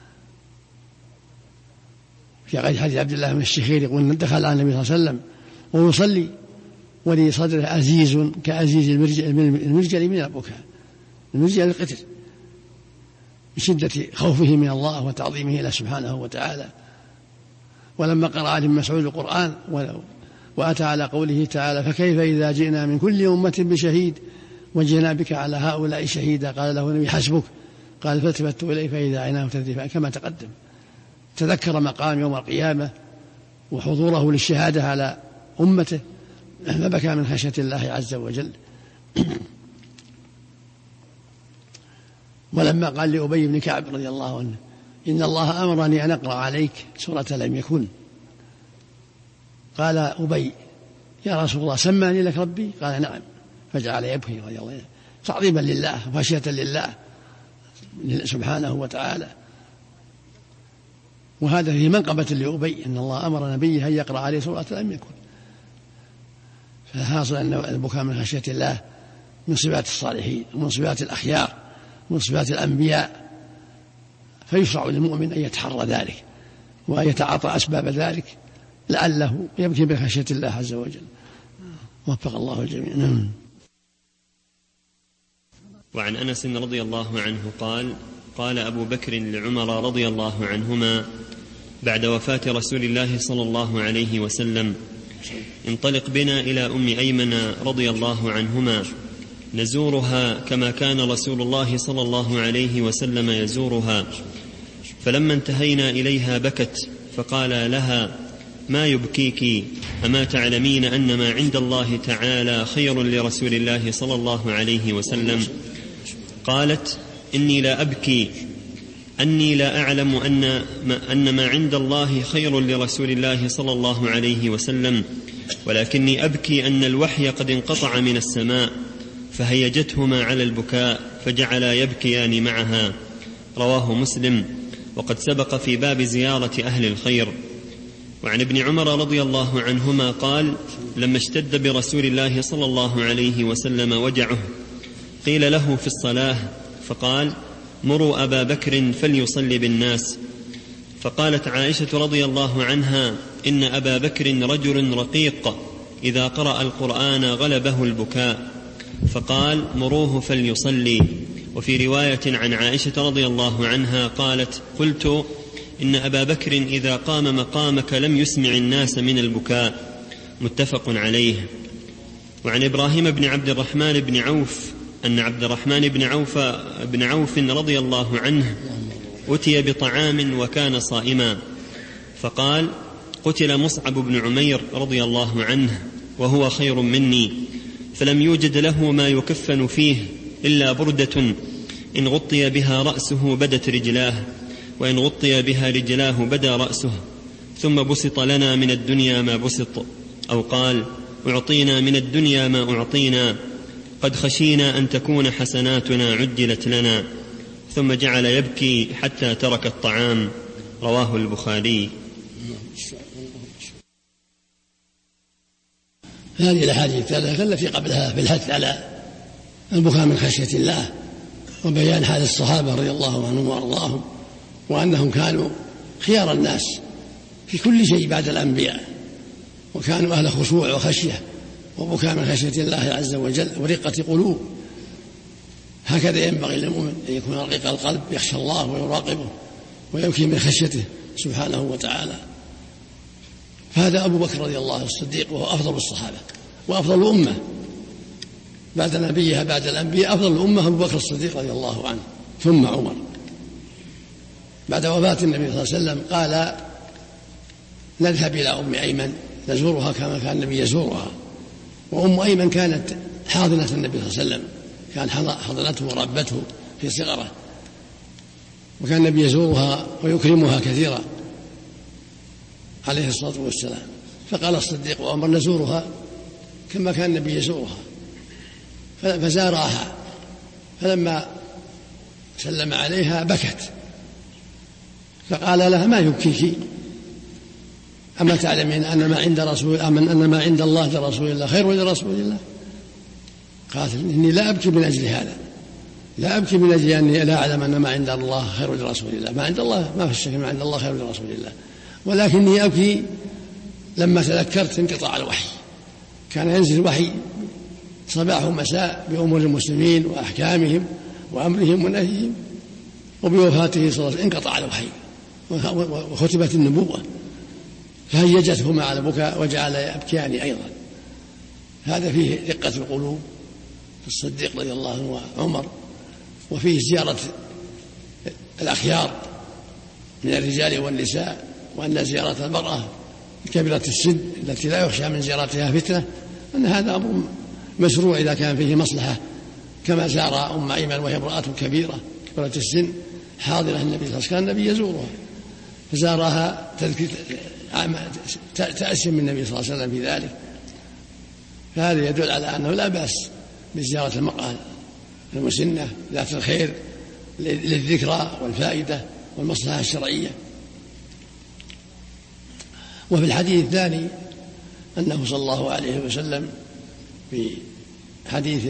في غير حديث عبد الله بن الشخير يقول: دخل على النبي صلى الله عليه وسلم وهو يصلي ولي صدره أزيز كأزيز المرجل من البكاء، المرجل القتل، بشدة خوفه من الله وتعظيمه له سبحانه وتعالى. ولما قرأ عليه مسعود القرآن وأتى على قوله تعالى: فكيف إذا جئنا من كل أمة بشهيد وجئنا بك على هؤلاء شهيدا، قال له النبي: حسبك. قال: فالتفت إليه فإذا عيناه تذرفان، كما تقدم. تذكر مقام يوم القيامة وحضوره للشهادة على أمته فبكى من خشية الله عز وجل. ولما قال لأبي بن كعب رضي الله عنه: إن الله أمرني أن أقرأ عليك سورة لم يكن، قال أبي: يا رسول الله سماني لك ربي؟ قال: نعم. فجعل يبكي رضي الله عنه تعظيما لله وخشية لله سبحانه وتعالى. وهذا فيه منقبة لأبي، إن الله أمر نبيه أن يقرأ عليه سورة لم يكن. فحاصل أن البكاء من خشية الله من صفات الصالحين ومن صفات الأخيار ومن صفات الأنبياء، فيشرع للمؤمن أن يتحرى ذلك وأن يتعاطى أسباب ذلك لعله يبكي بخشية الله عز وجل. وفق الله الجميع. نعم. وعن أنس رضي الله عنه قال: قال أبو بكر لعمر رضي الله عنهما بعد وفاة رسول الله صلى الله عليه وسلم: انطلق بنا إلى أم أيمن رضي الله عنهما نزورها كما كان رسول الله صلى الله عليه وسلم يزورها. فلما انتهينا إليها بكت، فقال لها: ما يبكيك؟ أما تعلمين أن ما عند الله تعالى خير لرسول الله صلى الله عليه وسلم؟ قالت: إني لا أبكي، أني لا أعلم أن ما, أن ما عند الله خير لرسول الله صلى الله عليه وسلم، ولكني أبكي أن الوحي قد انقطع من السماء، فهيجتهما على البكاء فجعلا يبكيان معها. رواه مسلم، وقد سبق في باب زيارة أهل الخير. وعن ابن عمر رضي الله عنهما قال: لما اشتد برسول الله صلى الله عليه وسلم وجعه قيل له في الصلاة، فقال: مروا أبا بكر فليصلي بالناس. فقالت عائشة رضي الله عنها: إن أبا بكر رجل رقيق، إذا قرأ القرآن غلبه البكاء. فقال: مروه فليصلي. وفي رواية عن عائشة رضي الله عنها قالت: قلت: إن أبا بكر إذا قام مقامك لم يسمع الناس من البكاء. متفق عليه. وعن إبراهيم بن عبد الرحمن بن عوف أن عبد الرحمن بن عوف, بن عوف رضي الله عنه أتي بطعام وكان صائما، فقال: قتل مصعب بن عمير رضي الله عنه وهو خير مني، فلم يوجد له ما يكفن فيه إلا بردة إن غطي بها رأسه بدت رجلاه، وإن غطي بها رجلاه بدا رأسه، ثم بسط لنا من الدنيا ما بسط، أو قال: أعطينا من الدنيا ما أعطينا، قد خشينا أن تكون حسناتنا عجلت لنا. ثم جعل يبكي حتى ترك الطعام. رواه البخاري. هذه الأحاديث الثلاثة التي قبلها في الحث على البكاء من خشية الله، وبيان حال الصحابة رضي الله عنهم وأرضاهم، وأنهم كانوا خيار الناس في كل شيء بعد الأنبياء، وكانوا أهل خشوع وخشية وبكاء من خشية الله عز وجل ورقة قلوب. هكذا ينبغي للمؤمن أن يكون رقيق القلب، يخشى الله ويراقبه ويبكي من خشيته سبحانه وتعالى. فهذا أبو بكر رضي الله عنه الصديق، وهو أفضل الصحابة وأفضل الأمة بعد نبيها بعد الأنبياء. أفضل الأمة أبو بكر الصديق رضي الله عنه، ثم عمر. بعد وفاة النبي صلى الله عليه وسلم قال: نذهب إلى أم أيمن نزورها كما كان النبي يزورها. وأم أيمن كانت حاضنة النبي صلى الله عليه وسلم، كان حضنته وربته في صغره، وكان النبي يزورها ويكرمها كثيرا عليه الصلاة والسلام. فقال الصديق وعمر: نزورها كما كان النبي يزورها. فزارها، فلما سلم عليها بكت، فقال لها: ما يبكيك؟ أما تعلمين أن ما عند رسول أمن أن ما عند الله لرسول الله خير لرسول الله؟ قالت: إني لا أبكي من أجل هذا، لا أبكي من أجل أني لا أعلم أن ما عند الله خير لرسول الله. ما عند الله ما في الشك، ما عند الله خير لرسول الله، ولكني أبكي لما تذكرت انقطاع الوحي. كان ينزل الوحي صباح ومساء بأمور المسلمين وأحكامهم وأمرهم ونهيهم، وبوفاته صلى الله عليه وسلم انقطع الوحي وختمت النبوة، فهيجتهما على البكاء وجعل يبكيان أيضا. هذا فيه رقة القلوب في الصديق رضي الله عنه وعمر، وفيه زيارة الأخيار من الرجال والنساء، وأن زيارة المرأة كبيرة السن التي لا يخشى من زيارتها فتنة، أن هذا أمر مشروع إذا كان فيه مصلحة، كما زار أم أيمن وهي امرأة كبيرة كبيرة السن حاضرة النبي صلى الله عليه وسلم، كان النبي يزورها فزارها تأسم من النبي صلى الله عليه وسلم في ذلك. فهذا يدل على أنه لا بأس بزيارة المرأة المسنة ذات الخير للذكرى والفائدة والمصلحة الشرعية. وفي الحديث الثاني أنه صلى الله عليه وسلم في حديث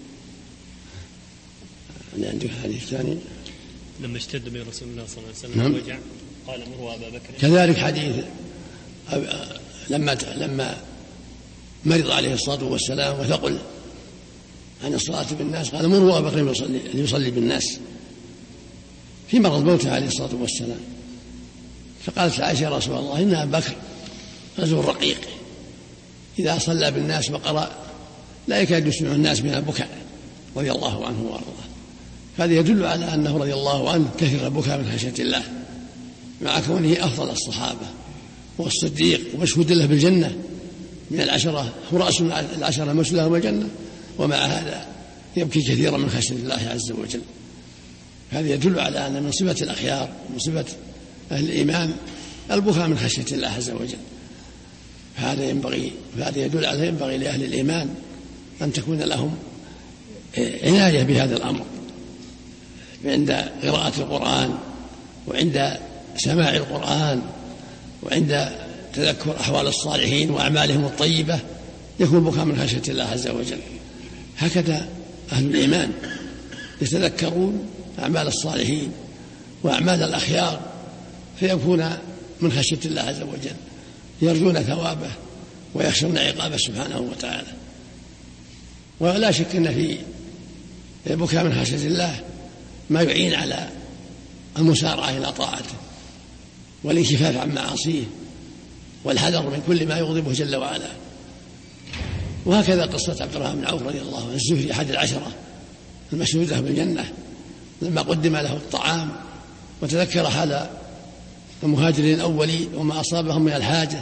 أنا عندك حديث ثاني لما اشتد به رسول الله صلى الله عليه وسلم نعم. وجع قال: مروا أبا بكر. كذلك حديث لما لما مرض عليه الصلاة والسلام وثقل عن الصلاة بالناس قال: مروا أبا بكر يصلي, يصلي بالناس في مرض موته عليه الصلاة والسلام. فقالت عائشة: يا رسول الله إن أبا بكر رجل رقيق، إذا صلى بالناس وقرأ لا يكاد يسمع الناس من البكاء، رضي الله عنه وارضاه. هذا يدل على أنه رضي الله عنه كثر البكاء من خشية الله، مع كونه أفضل الصحابة والصديق ومشهود له بالجنة من العشرة، هو رأس العشرة المشهود له بالجنة، ومع هذا يبكي كثيرا من خشية الله عز وجل. هذا يدل على أن من صفة الأخيار ومن صفة أهل الإيمان البكاء من خشية الله عز وجل. هذا ينبغي هذا يدل على ينبغي لأهل الإيمان أن تكون لهم عناية بهذا الأمر عند قراءة القرآن، وعند سماع القرآن، وعند تذكر أحوال الصالحين وأعمالهم الطيبة يكون بكاء من خشية الله عز وجل. هكذا أهل الإيمان يتذكرون أعمال الصالحين وأعمال الأخيار فيكون من خشية الله عز وجل، يرجون ثوابه ويخشون عقابه سبحانه وتعالى. ولا شك أن في البكاء من خشية الله ما يعين على المسارعة إلى طاعته والانكفاف عن معاصيه والحذر من كل ما يغضبه جل وعلا. وهكذا قصة عبد الرحمن بن عوف رضي الله عنه الزهري أحد العشرة المشهودة بالجنة، لما قدم له الطعام وتذكر حال المهاجرين الأولين وما أصابهم من الحاجة،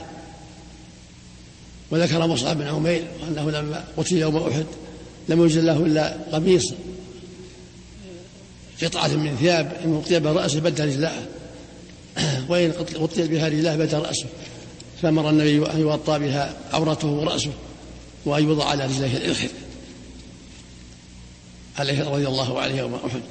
وذكر مصعب بن عمير وأنه لما قتل يوم أحد لم يوجد له إلا قميص قطعة من ثياب إن غطي بها رأسه بدها رجلاه، وإن غطي بها رجلاه بدها رأسه، فأمر النبي أن يغطى بها عورته ورأسه وأن يوضع على رجليه الإذخر عليه رضي الله عنه يوم أحد.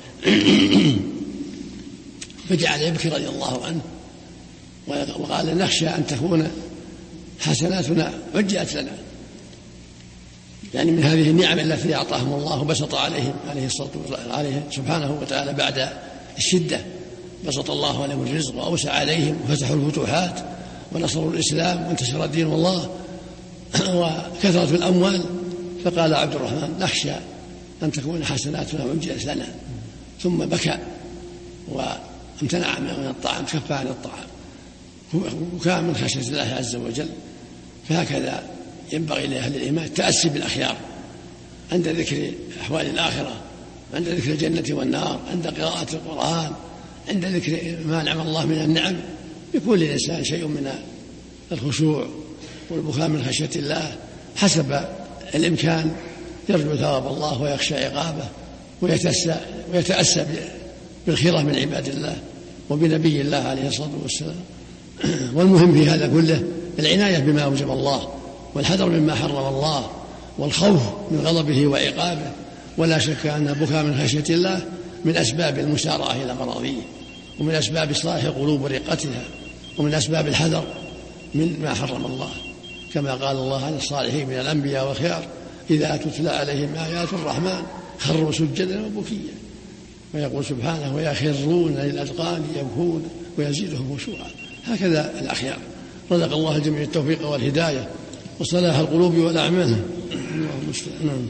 فجعل يبكي رضي الله عنه وقال نخشى أن تكون حسناتنا عجلت لنا، يعني من هذه النعم التي أعطاهم الله وبسط عليهم عليه الصلاة والسلام عليه سبحانه وتعالى بعد الشدة، بسط الله عليهم الرزق وأوسع عليهم وفتحوا الفتوحات ونصروا الإسلام وانتشر دين الله وكثرة الأموال. فقال عبد الرحمن نخشى أن تكون حسناتنا عجلت لنا، ثم بكى وامتنع من الطعام، كف عن الطعام وكان من خشية الله عز وجل. فهكذا ينبغي لأهل الإيمان التأسي بالأخيار عند ذكر أحوال الآخرة، عند ذكر الجنة والنار، عند قراءة القرآن، عند ذكر ما نعم الله من النعم، يكون للإنسان شيء من الخشوع والبكاء من خشية الله حسب الإمكان، يرجو ثواب الله ويخشى عقابه ويتأسى, ويتأسى بالخيرة من عباد الله وبنبي الله عليه الصلاة والسلام. والمهم في هذا كله العناية بما أوجب الله والحذر مما حرم الله والخوف من غضبه وعقابه. ولا شك أن البكاء من خشية الله من أسباب المسارعة إلى مراضيه، ومن أسباب إصلاح القلوب ورقتها، ومن أسباب الحذر من ما حرم الله، كما قال الله عن الصالحين من الأنبياء والخيار إذا تتلى عليهم آيات الرحمن خروا سجدا وبكيا، ويقول سبحانه ويخرون للأذقان يبكون ويزيدهم خشوعا. هكذا الأخيار. رزق الله الجميع التوفيق والهداية وصلاح القلوب والأعمال. نعم.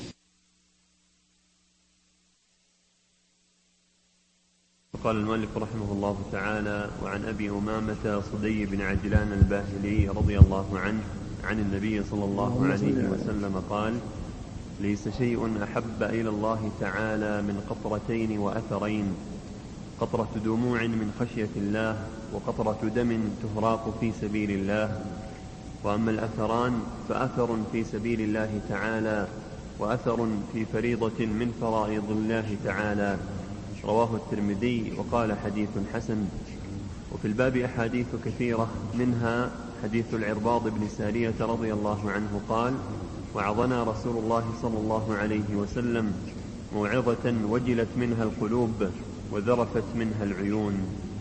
قال المؤلف رحمه الله تعالى: وعن أبي أمامة صدي بن عجلان الباهلي رضي الله عنه عن النبي صلى الله عليه وسلم قال: ليس شيء أحب إلى الله تعالى من قطرتين وأثرين، قطرة دموع من خشية الله وقطرة دم تهراق في سبيل الله. وأما الأثران فأثر في سبيل الله تعالى وأثر في فريضة من فرائض الله تعالى. رواه الترمذي وقال حديث حسن. وفي الباب أحاديث كثيرة، منها حديث العرباض بن سارية رضي الله عنه قال: وعظنا رسول الله صلى الله عليه وسلم موعظة وجلت منها القلوب وذرفت منها العيون.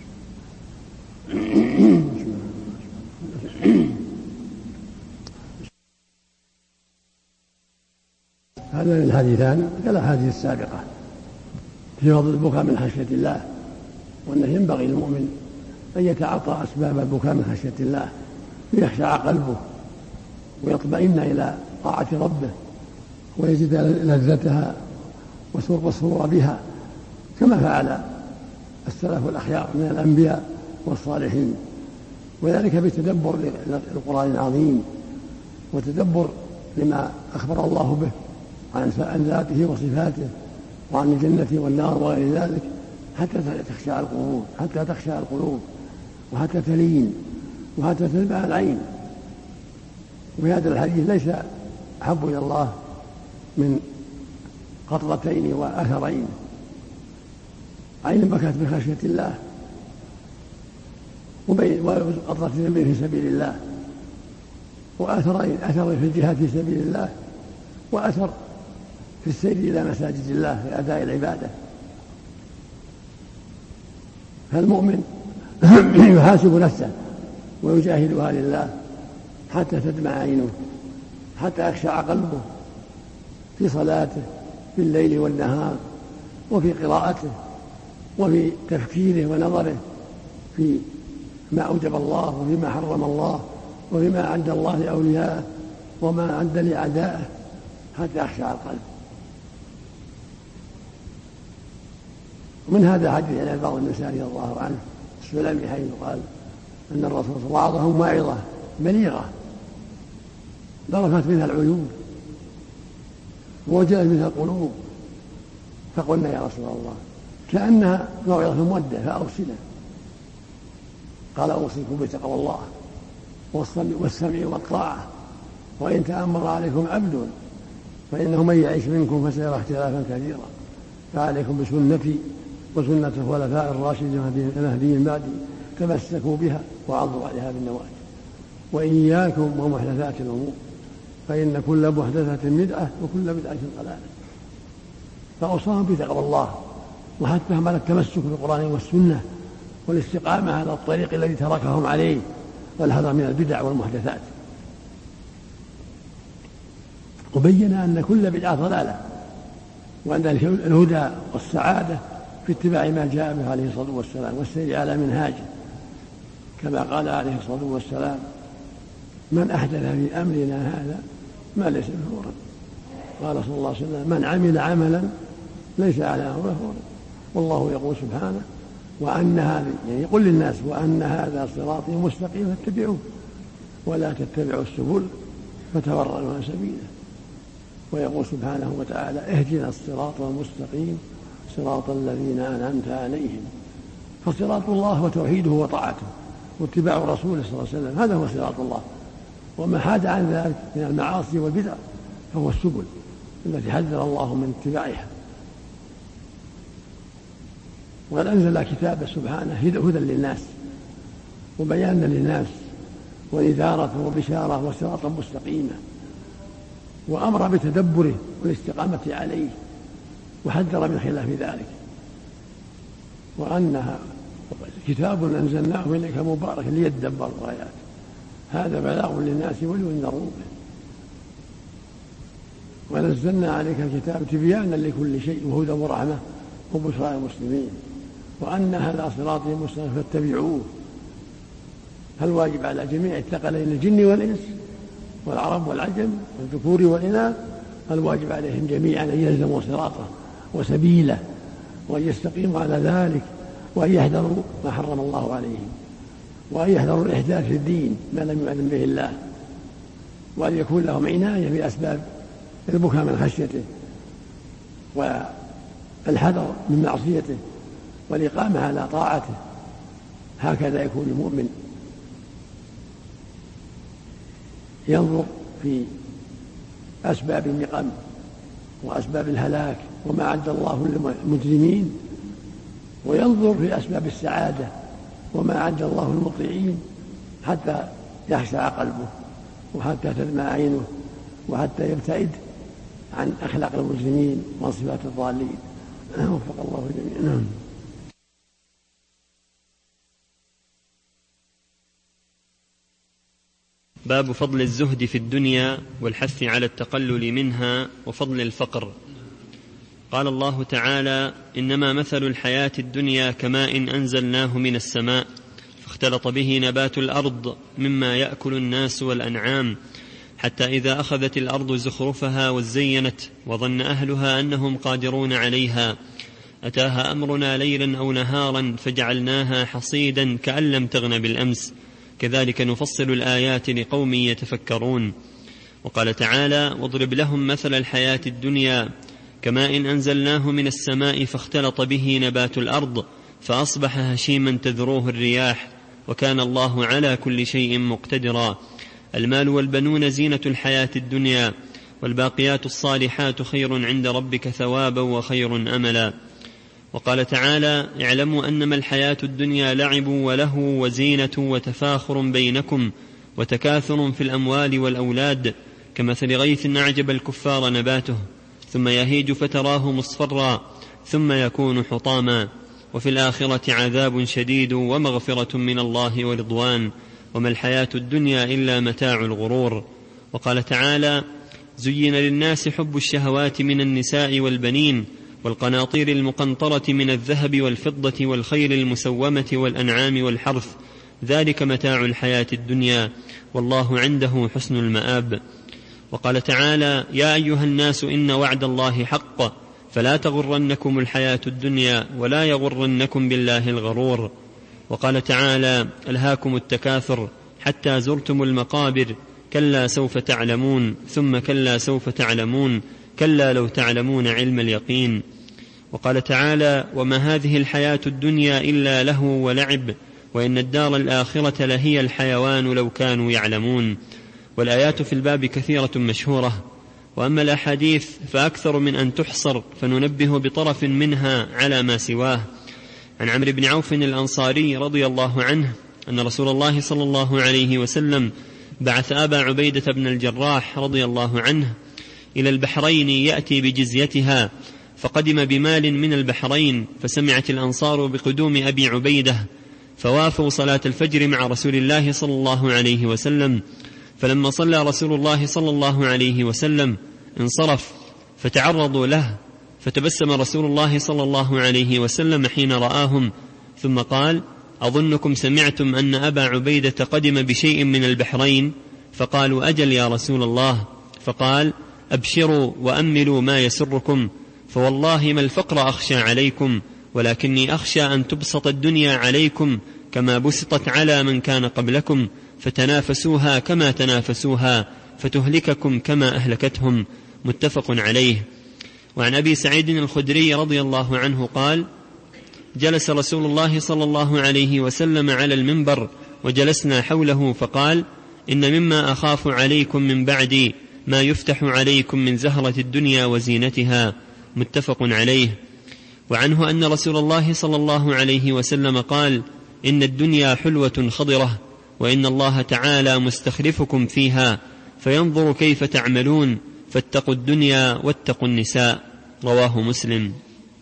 هذان الحديثان كالأحاديث السابقة في فضل البكاء من خشية الله، وأنه ينبغي للمؤمن أن يتعاطى أسباب البكاء من خشية الله ليخشع قلبه ويطمئن إلى طاعة ربه ويجد لذتها والسرور بها، كما فعل السلف الأخيار من الأنبياء والصالحين، وذلك بتدبر القرآن العظيم وتدبر لما أخبر الله به عن ذاته وصفاته وعن الجنة والنار وغير ذلك حتى تخشع القلوب حتى تخشع القلوب وحتى تلين وحتى تلمع العين. وفي هذا الحديث ليس أحب إلى الله من قطرتين وأثرين، عين بكت بخشية الله وقطرة في سبيل الله، وأثرين أثر في الجهاد في سبيل الله، وأثر في السير إلى مساجد الله لأداء العبادة. فالمؤمن يحاسب نفسه ويجاهدها لله حتى تدمع عينه، حتى يخشع قلبه في صلاته في الليل والنهار، وفي قراءته، وفي تفكيره ونظره في ما أوجب الله وفيما حرم الله وفيما عند الله لأوليائه وما عند لأعدائه، حتى يخشع القلب. ومن هذا حديث عن بعض النساء رضي الله عنه السلمي حيث قال أن الرسول صلى الله عليه وسلم موعظة بليغة ضرفت منها العيون ووجلت منها القلوب، فقلنا يا رسول الله كأنها موعظة مودة فأوصنا. قال أوصيكم بتقوى الله والسمع والطاعة وإن تأمر عليكم عبد فإنه من يعيش منكم فسيرى اختلافا كثيرا، فعليكم بسنتي وسنة الخلفاء الراشدين المهديين بعدي تمسكوا بها وعضوا عليها بالنواجذ، وإياكم ومحدثات الأمور فإن كل محدثة بدعة وكل بدعة ضلالة. فأوصاهم بتقوى الله وحثهم على التمسك بالقرآن والسنة والاستقامة على الطريق الذي تركهم عليه والحذر من البدع والمحدثات. وبين أن كل بدعة ضلالة، وأن الهدى والسعادة في اتباع ما جاء به عليه الصلاة والسلام والسير على منهاجه، كما قال عليه الصلاة والسلام من أحدث في أمرنا هذا ما ليس به رد. قال صلى الله عليه وسلم من عمل عملا ليس على أمره رد. والله يقول سبحانه وأن هذا، يعني يقول للناس وأن هذا صراطي مستقيم فاتبعوه ولا تتبعوا السبل فتفرقوا عن سبيله. ويقول سبحانه وتعالى اهدنا الصراط المستقيم صراط الذين أنعمت عليهم. فصراط الله وتوحيده وطاعته واتباع رسوله صلى الله عليه وسلم هذا هو صراط الله، وما حاد عن ذلك من المعاصي والبدع فهو السبل التي حذر الله من اتباعها. وقد أنزل كتابه سبحانه هدى للناس وبيانا للناس وإنذارة وبشارة وصراطا مستقيما، وأمر بتدبره والاستقامة عليه وحذر من خلاف ذلك، وأنها كتاب أنزلناه إليك مبارك ليدبروا الآيات هذا بلاغ للناس ولينذروا به. ونزلنا عليك الكتاب تبيانا لكل شيء وهدى ورحمة وبشرى للمسلمين وأن هذا صراطي مستقيم فاتبعوه. فالواجب على جميع الثقلين الجن والإنس والعرب والعجم والذكور والإناث، الواجب عليهم جميعا أن يلزموا صراطه وسبيله وأن يستقيموا على ذلك وأن يحذروا ما حرم الله عليهم وأن يحذروا الإحداث في الدين ما لم يؤذن به الله، وأن يكون لهم عناية بأسباب البكاء من خشيته والحذر من معصيته والإقامة على طاعته. هكذا يكون المؤمن ينظر في أسباب النقم وأسباب الهلاك وما عد الله للمجرمين، وينظر في أسباب السعادة وما عد الله للمطيعين، حتى يخشع قلبه وحتى تدمع عينه وحتى يبتعد عن أخلاق المجرمين وصفات الضالين. وفق الله جميعا. باب فضل الزهد في الدنيا والحث على التقلل منها وفضل الفقر. قال الله تعالى إنما مثل الحياة الدنيا كماء أنزلناه من السماء فاختلط به نبات الأرض مما يأكل الناس والأنعام حتى إذا أخذت الأرض زخرفها وزينت وظن أهلها أنهم قادرون عليها أتاها أمرنا ليلا أو نهارا فجعلناها حصيدا كأن لم تغن بالأمس كذلك نفصل الآيات لقوم يتفكرون. وقال تعالى: واضرب لهم مثل الحياة الدنيا كماء إن أنزلناه من السماء فاختلط به نبات الأرض فأصبح هشيما تذروه الرياح وكان الله على كل شيء مقتدرا. المال والبنون زينة الحياة الدنيا والباقيات الصالحات خير عند ربك ثوابا وخير أملا. وقال تعالى: اعلموا أنما الحياة الدنيا لعب ولهو وزينة وتفاخر بينكم وتكاثر في الأموال والأولاد كمثل غيث أعجب الكفار نباته ثم يهيج فتراه مصفرا ثم يكون حطاما وفي الآخرة عذاب شديد ومغفرة من الله ورضوان وما الحياة الدنيا إلا متاع الغرور. وقال تعالى: زين للناس حب الشهوات من النساء والبنين والقناطير المقنطرة من الذهب والفضة والخيل المسومة والأنعام والحرث ذلك متاع الحياة الدنيا والله عنده حسن المآب. وقال تعالى: يا أيها الناس إن وعد الله حق فلا تغرنكم الحياة الدنيا ولا يغرنكم بالله الغرور. وقال تعالى: ألهاكم التكاثر حتى زرتم المقابر كلا سوف تعلمون ثم كلا سوف تعلمون كلا لو تعلمون علم اليقين. وقال تعالى: وما هذه الحياة الدنيا إلا لهو ولعب وإن الدار الآخرة لهي الحيوان لو كانوا يعلمون. والآيات في الباب كثيرة مشهورة، وأما الأحاديث فأكثر من أن تحصر، فننبه بطرف منها على ما سواه. عن عمرو بن عوف الأنصاري رضي الله عنه أن رسول الله صلى الله عليه وسلم بعث أبا عبيدة بن الجراح رضي الله عنه إلى البحرين يأتي بجزيتها، فقدم بمال من البحرين، فسمعت الأنصار بقدوم أبي عبيدة فوافوا صلاة الفجر مع رسول الله صلى الله عليه وسلم، فلما صلى رسول الله صلى الله عليه وسلم انصرف فتعرضوا له، فتبسم رسول الله صلى الله عليه وسلم حين رآهم ثم قال: أظنكم سمعتم أن أبا عبيدة قدم بشيء من البحرين؟ فقالوا: أجل يا رسول الله. فقال: أبشروا وأملوا ما يسركم، فوالله ما الفقر أخشى عليكم، ولكني أخشى أن تبسط الدنيا عليكم كما بسطت على من كان قبلكم، فتنافسوها كما تنافسوها فتهلككم كما أهلكتهم. متفق عليه. وعن أبي سعيد الخدري رضي الله عنه قال: جلس رسول الله صلى الله عليه وسلم على المنبر وجلسنا حوله فقال: إن مما أخاف عليكم من بعدي ما يفتح عليكم من زهرة الدنيا وزينتها. متفق عليه. وعنه أن رسول الله صلى الله عليه وسلم قال: إن الدنيا حلوة خضرة وإن الله تعالى مستخلفكم فيها فينظر كيف تعملون فاتقوا الدنيا واتقوا النساء. رواه مسلم.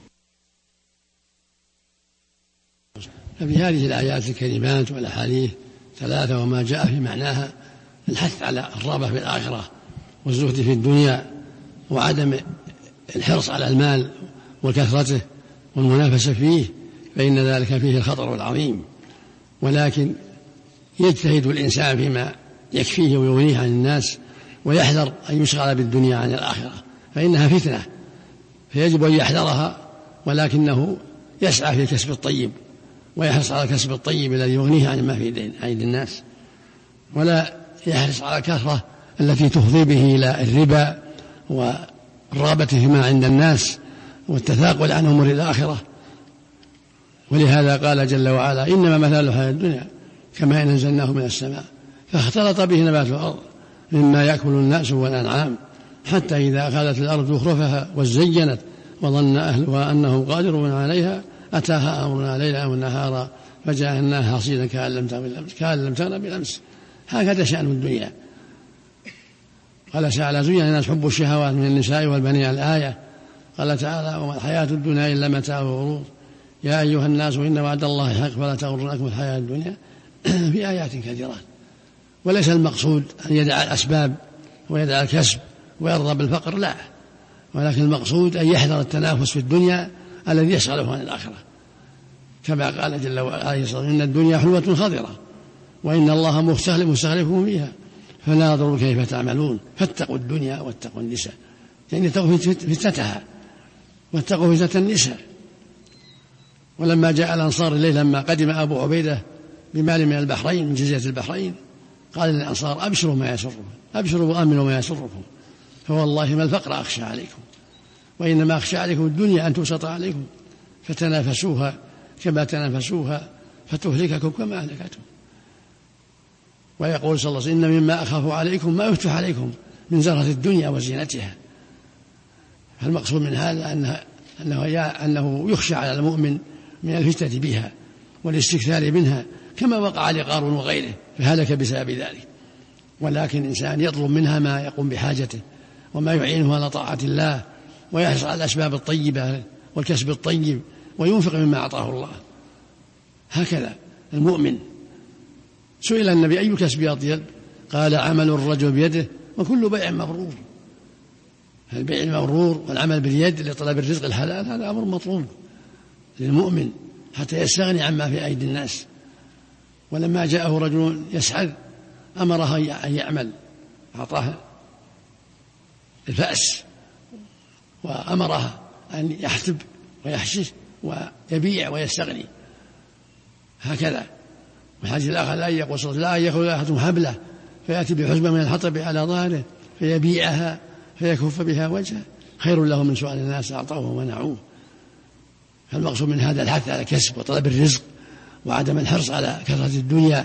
ففي هذه الآيات الكريمات والأحاديث ثلاثة وما جاء في معناها الحث على الرغبة في الآخرة والزهد في الدنيا وعدم الحرص على المال وكثرته والمنافسة فيه، فإن ذلك فيه الخطر العظيم، ولكن يجتهد الإنسان فيما يكفيه ويغنيه عن الناس ويحذر أن يشغل بالدنيا عن الآخرة، فإنها فتنة فيجب أن يحذرها، ولكنه يسعى في الكسب الطيب ويحرص على الكسب الطيب الذي يغنيه عن ما في أيدي الناس، ولا يحرص على الكثرة التي تفضي به إلى الربا والرغبة فيما عند الناس والتثاقل عن أمور الآخرة. ولهذا قال جل وعلا: إنما مثل الحياة الدنيا كما إن أنزلناه من السماء فاختلط به نبات الأرض مما يأكل الناس والأنعام حتى إذا أخذت الأرض زخرفها وزينت وظن أهلها أنهم قادرون عليها أتاها أمرنا ليلا ونهارا فجعلناها حصيدا كأن لم تغن بالأمس كأن لم تغن بالأمس. هكذا شأن الدنيا. قال تعالى: زين للناس حب الشهوات من النساء والبنين. الآية قال تعالى: وما الحياة الدنيا إلا متاع الغرور. يا أيها الناس إن وعد الله حق فلا تغرنكم الحياة الدنيا. في آيات كثيرة. وليس المقصود أن يدع الأسباب ويدع الكسب ويرضى بالفقر، لا، ولكن المقصود أن يحذر التنافس في الدنيا الذي يشغله عن الآخرة، كما قال جل وعلا: إن الدنيا حلوة خضرة وإن الله مستخلفكم فيها فناظروا كيف تعملون فاتقوا الدنيا واتقوا النساء، يعني اتقوا فتنتها واتقوا فتنة النساء. ولما جاء الأنصار إليه لما قدم أبو عبيدة بمال من البحرين من جزيرة البحرين قال للأنصار أبشروا ما يسركم، أبشروا وآمنوا ما يسركم، فوالله ما الفقر أخشى عليكم، وإنما أخشى عليكم الدنيا أن تبسط عليكم فتنافسوها كما تنافسوها فتهلككم كما أهلكتهم. ويقول صلى الله عليه وسلم إن مما أخاف عليكم ما يفتح عليكم من زهرة الدنيا وزينتها. فالمقصود من هذا أنه, أنه يخشى على المؤمن من الفتنة بها والاستكثار منها كما وقع لقارون وغيره فهلك بسبب ذلك. ولكن الإنسان يطلب منها ما يقوم بحاجته وما يعينه على طاعة الله، ويحرص على الأسباب الطيبة والكسب الطيب، وينفق مما أعطاه الله. هكذا المؤمن. سئل النبي أي كسب أطيب؟ قال عمل الرجل بيده وكل بيع مبرور. البيع المبرور والعمل باليد لطلب الرزق الحلال هذا أمر مطلوب للمؤمن حتى يستغني عما في أيدي الناس. ولما جاءه رجل يسعد أمره أن يعمل، أعطاه الفأس وأمرها أن يحتب ويحشش ويبيع ويستغني. هكذا الحديث الآخر لا يقول صلى الله عليه وسلم لا يأخذ حبله فيأتي بحزمة من الحطب على ظهره فيبيعها فيكف بها وجهه خير له من سؤال الناس أعطوه ومنعوه. فالمقصود من هذا الحث على الكسب وطلب الرزق وعدم الحرص على كثرة الدنيا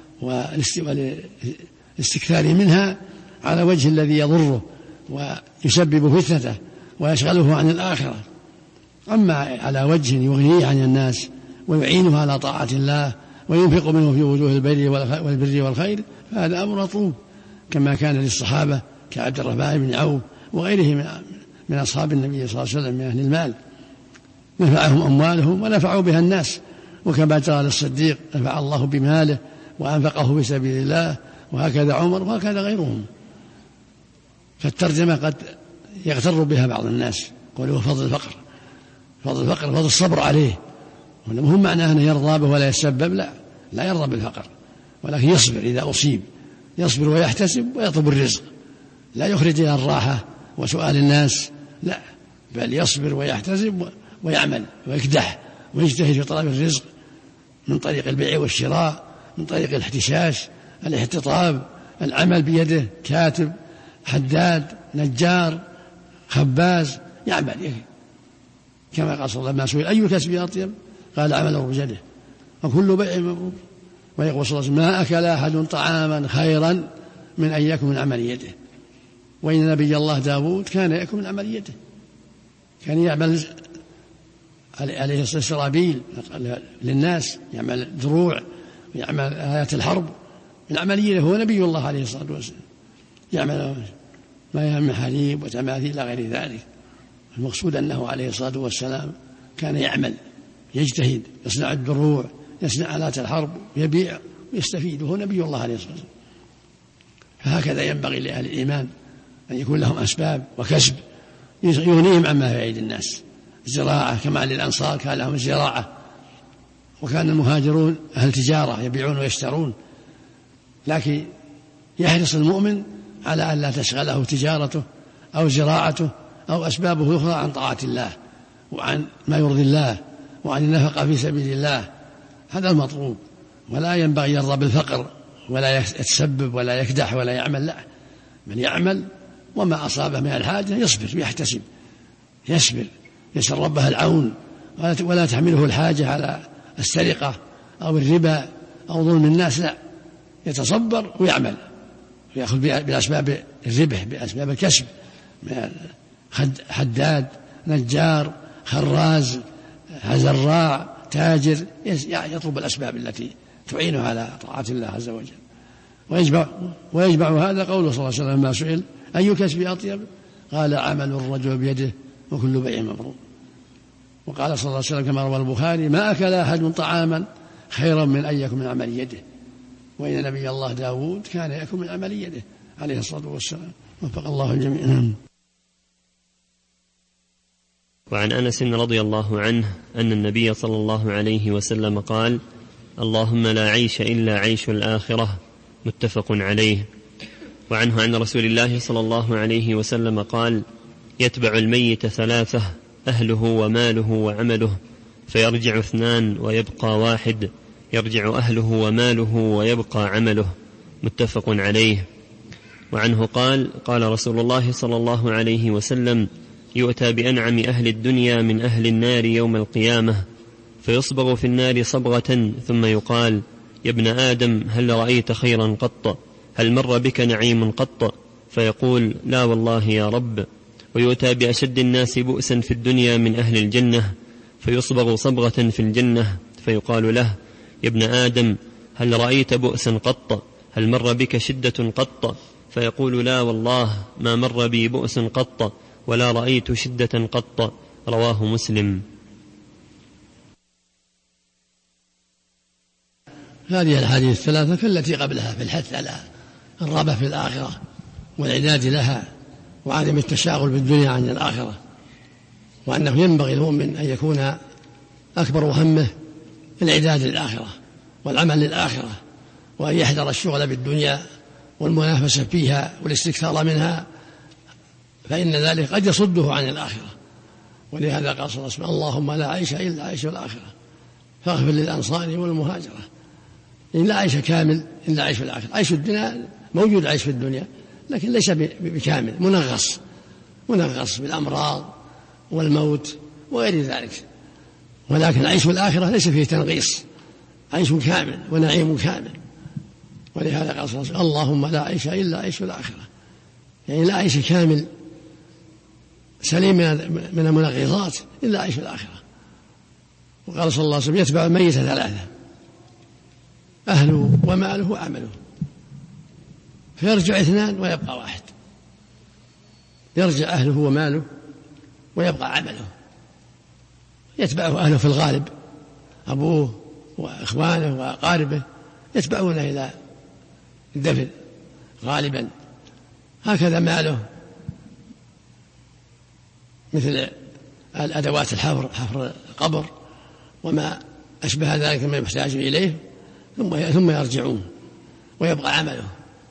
والاستكثار منها على وجه الذي يضره ويسبب فتنته ويشغله عن الآخرة. أما على وجه يغنيه عن الناس ويعينه على طاعة الله وينفق منه في وجوه البر والبر والخير فهذا أمر مطلوب كما كان للصحابة كعبد الرحمن بن عوف وغيره من أصحاب النبي صلى الله عليه وسلم من أهل المال نفعهم أموالهم ونفعوا بها الناس، وكما جرى للصديق نفع الله بماله وأنفقه في سبيل الله، وهكذا عمر وهكذا غيرهم. فالترجمة قد يغتر بها بعض الناس قالوا فضل الفقر، فضل الفقر فضل الصبر عليه، وهم معناه أنه يرضى به ولا يتسبب، لا لا يرضى بالفقر ولكن يصبر إذا أصيب، يصبر ويحتسب ويطلب الرزق، لا يخرج إلى الراحة وسؤال الناس، لا بل يصبر ويحتسب ويعمل ويكدح ويجتهد في طلب الرزق من طريق البيع والشراء، من طريق الاحتشاش الاحتطاب، العمل بيده، كاتب حداد نجار خباز يعمل كما قال صلى الله عليه وسلم ما سئل أي كسب أطيب قال عمل بيده وكل بيع مبرور. ويقول صلى الله عليه وسلم ما أكل أحد طعاما خيرا من أن يأكل من عمل يده. وإن نبي الله داود كان يأكل من عمل يده، كان يعمل عليه السرابيل للناس، يعمل دروع ويعمل آيات الحرب من عمليته، هو نبي الله عليه الصلاة والسلام يعمل ما يهم حليب وتماثيل إلى غير ذلك. المقصود أنه عليه الصلاة والسلام كان يعمل يجتهد يصنع الدروع يصنع آلات الحرب يبيع ويستفيد، وهو نبي الله عليه الصلاة والسلام. فهكذا ينبغي لأهل الإيمان أن يكون لهم أسباب وكسب يغنيهم عما في أيدي الناس. الزراعة كما للأنصار كان لهم الزراعة، وكان المهاجرون أهل تجارة يبيعون ويشترون، لكن يحرص المؤمن على أن لا تشغله تجارته أو زراعته أو أسبابه الأخرى عن طاعة الله وعن ما يرضي الله وعن النفقة في سبيل الله. هذا المطلوب، ولا ينبغي يرضى بالفقر ولا يتسبب ولا يكدح ولا يعمل، لا من يعمل وما أصابه من الحاجة يصبر ويحتسب، يصبر يسأل ربه العون ولا تحمله الحاجة على السرقة أو الربا أو ظلم الناس، لا يتصبر ويعمل ويأخذ بأسباب الربح بأسباب الكسب، حداد نجار خراز زراع تاجر، يطلب الأسباب التي تعينه على طاعة الله عز وجل. ويجمع, ويجمع هذا قوله صلى الله عليه وسلم ما سئل أي كسب أطيب قال عمل الرجل بيده وكل بيع مبرور. وقال صلى الله عليه وسلم كما روى البخاري ما أكل أحد طعاما خيرا من أن يأكل من عمل يده. وإن نبي الله داود كان يأكل من عمل يده عليه الصلاة والسلام. وفق الله الجميع. وعن أنس رضي الله عنه أن النبي صلى الله عليه وسلم قال اللهم لا عيش إلا عيش الآخرة، متفق عليه. وعنه عن رسول الله صلى الله عليه وسلم قال يتبع الميت ثلاثة أهله وماله وعمله، فيرجع اثنان ويبقى واحد، يرجع أهله وماله ويبقى عمله، متفق عليه. وعنه قال: قال رسول الله صلى الله عليه وسلم: يؤتى بأنعم أهل الدنيا من أهل النار يوم القيامة، فيصبغ في النار صبغة ثم يقال: يا ابن آدم هل رأيت خيرا قط؟ هل مر بك نعيم قط؟ فيقول: لا والله يا رب. ويؤتى بأشد الناس بؤسا في الدنيا من أهل الجنة، فيصبغ صبغة في الجنة، فيقال له: يا ابن آدم هل رأيت بؤسا قط؟ هل مر بك شدة قط؟ فيقول: لا والله ما مر بي بؤس قط ولا رأيت شدة قط. رواه مسلم. هذه الحديث الثلاثة كالتي قبلها في الحث على الرغبة في الآخرة والإعداد لها وعدم التشاغل بالدنيا عن الآخرة، وأنه ينبغي المؤمن أن يكون أكبر همه الإعداد للآخرة والعمل للآخرة، وأن يحذر الشغل بالدنيا والمنافسة فيها والاستكثار منها، فإن ذلك قد يصده عن الآخرة. ولهذا قال صلى الله عليه وسلم: اللهم لا عيش إلا عيش الآخرة فاغفر للأنصار والمهاجرة. إن لا عيش كامل إلا عيش الآخرة. عيش الدنيا موجود، عيش في الدنيا لكن ليس بكامل، منغص منغص بالأمراض والموت وغير ذلك، ولكن عيش الآخرة ليس فيه تنغيص، عيش كامل ونعيم كامل. ولهذا قال صلى الله عليه وسلم: اللهم لا عيش إلا عيش الآخرة، يعني لا عيش كامل سليم من المنغصات إلا عيش الآخرة. وقال صلى الله عليه وسلم: يتبع الميت ثلاثة: أهله وماله وعمله، فيرجع اثنان ويبقى واحد. يرجع أهله وماله ويبقى عمله. يتبعه أهله في الغالب، أبوه وإخوانه وأقاربه يتبعونه إلى الدفن غالبا. هكذا ماله مثل الأدوات الحفر، حفر القبر وما أشبه ذلك مما يحتاج إليه، ثم يرجعون ويبقى عمله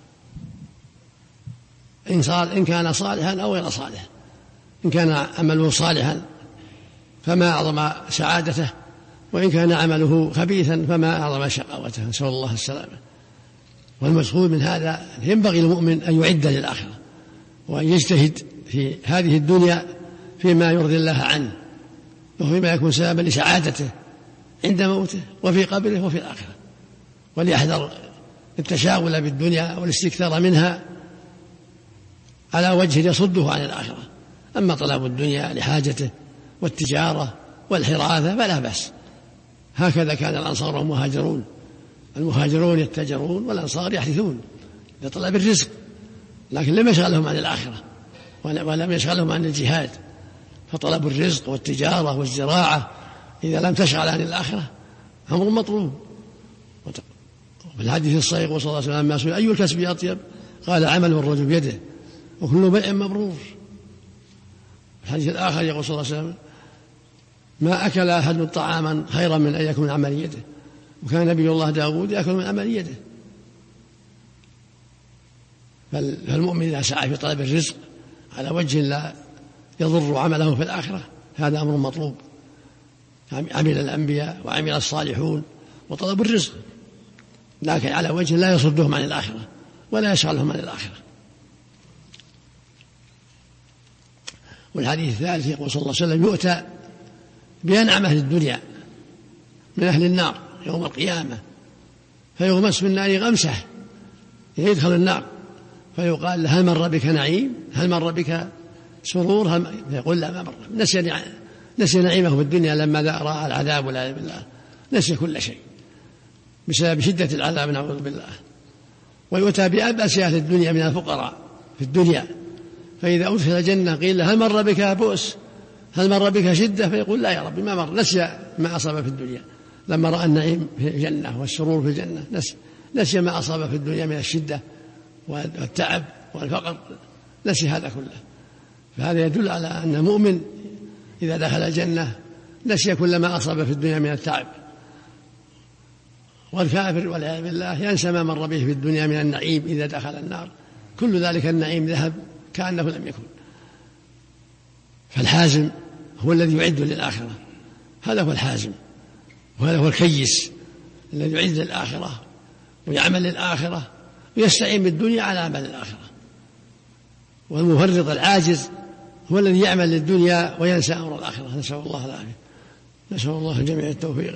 إن صار إن كان صالحا أو غير صالح. إن كان عمله صالحا فما أعظم سعادته، وإن كان عمله خبيثا فما أعظم شقاوته، نسأل الله السلامة. والمقصود من هذا ينبغي المؤمن أن يعد للآخرة وأن يجتهد في هذه الدنيا فيما يرضي الله عنه وفيما يكون سببا لسعادته عند موته وفي قبره وفي الآخرة، وليحذر التشاغل بالدنيا والاستكثار منها على وجه يصده عن الآخرة. أما طلب الدنيا لحاجته والتجارة والحراثة فلا بأس، هكذا كان الأنصار والمهاجرون. المهاجرون يتجرون والأنصار يحدثون لطلب الرزق، لكن لم يشغلهم عن الآخرة ولم يشغلهم عن الجهاد. فطلب الرزق والتجارة والزراعة إذا لم تشغل عن الآخرة أمر مطلوب. في الحديث الصحيح صلى الله عليه وسلم ما سئل: أي الكسب أطيب؟ قال: عمل الرجل بيده وكل بيع مبرور. في الحديث الآخر يقول صلى الله عليه وسلم: ما أكل أحد طعاما خيرا من أن يكون من عمل يده، وكان نبي الله داود يأكل من عمل يده. فالمؤمن إذا سعى في طلب الرزق على وجه لا يضر عمله في الآخرة هذا أمر مطلوب. عمل الأنبياء وعمل الصالحون وطلب الرزق، لكن على وجه لا يصدهم عن الآخرة ولا يشغلهم عن الآخرة. والحديث الثالث يقول صلى الله عليه وسلم: يؤتى بأنعم أهل الدنيا من أهل النار يوم القيامة، فيغمس في النار غمسة يدخل النار، فيقال له: هل مر بك نعيم؟ هل مر بك سرور؟ هل يقول: لا ما مر. نسي نسي نعيمه في الدنيا لما رأى العذاب والعياذ بالله، نسي كل شيء بسبب شدة العذاب، نعوذ بالله. ويؤتى بأبأس أهل الدنيا من الفقراء في الدنيا، فإذا أدخل الجنة قيل له: هل مر بك بؤس؟ هل مر بك شدة؟ فيقول: لا يا ربي ما مر. نسي ما أصاب في الدنيا لما رأى النعيم في الجنة والسرور في الجنة، نسي, نسي ما أصاب في الدنيا من الشدة والتعب والفقر، نسي هذا كله. فهذا يدل على أن المؤمن إذا دخل الجنة نسي كل ما أصاب في الدنيا من التعب. والكافر والعياذ بالله ينسى ما مر به في الدنيا من النعيم إذا دخل النار، كل ذلك النعيم ذهب كأنه لم يكن. فالحازم هو الذي يعد للآخرة، هذا هو الحازم، وهذا هو الكيس الذي يعد للآخرة ويعمل للآخرة ويستعين بالدنيا على عمل الآخرة. والمفرط العاجز هو الذي يعمل للدنيا وينسى أمر الآخرة. نسأل الله العافية، نسأل الله الجميع التوفيق.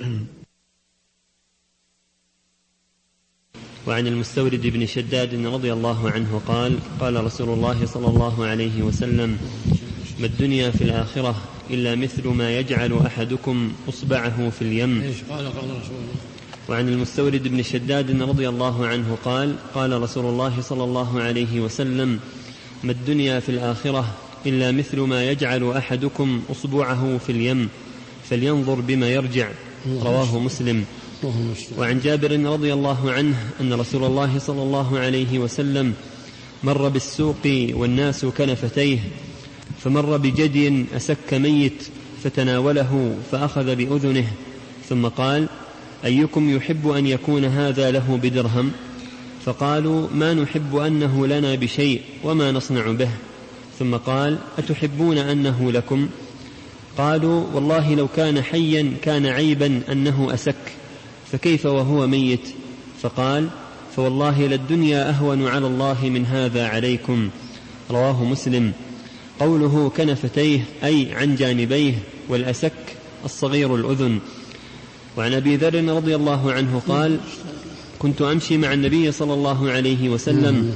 وعن المستورد بن شداد رضي الله عنه قال قال رسول الله صلى الله عليه وسلم: ما الدنيا في الآخرة إلا مثل ما يجعل أحدكم أصبعه في اليم. وعن المستورد بن شداد رضي الله عنه قال قال رسول الله صلى الله عليه وسلم: ما الدنيا في الآخرة إلا مثل ما يجعل أحدكم أصبعه في اليم فلينظر بما يرجع. رواه مسلم. وعن جابر رضي الله عنه أن رسول الله صلى الله عليه وسلم مر بالسوق والناس كنفتيه، فمر بجدي أسك ميت فتناوله فأخذ بأذنه، ثم قال: أيكم يحب أن يكون هذا له بدرهم؟ فقالوا: ما نحب أنه لنا بشيء وما نصنع به. ثم قال: أتحبون أنه لكم؟ قالوا: والله لو كان حيا كان عيبا أنه أسك، فكيف وهو ميت؟ فقال: فوالله للدنيا أهون على الله من هذا عليكم. رواه مسلم. قوله كنفتيه أي عن جانبيه، والأسك الصغير الأذن. وعن أبي ذر رضي الله عنه قال: كنت أمشي مع النبي صلى الله عليه وسلم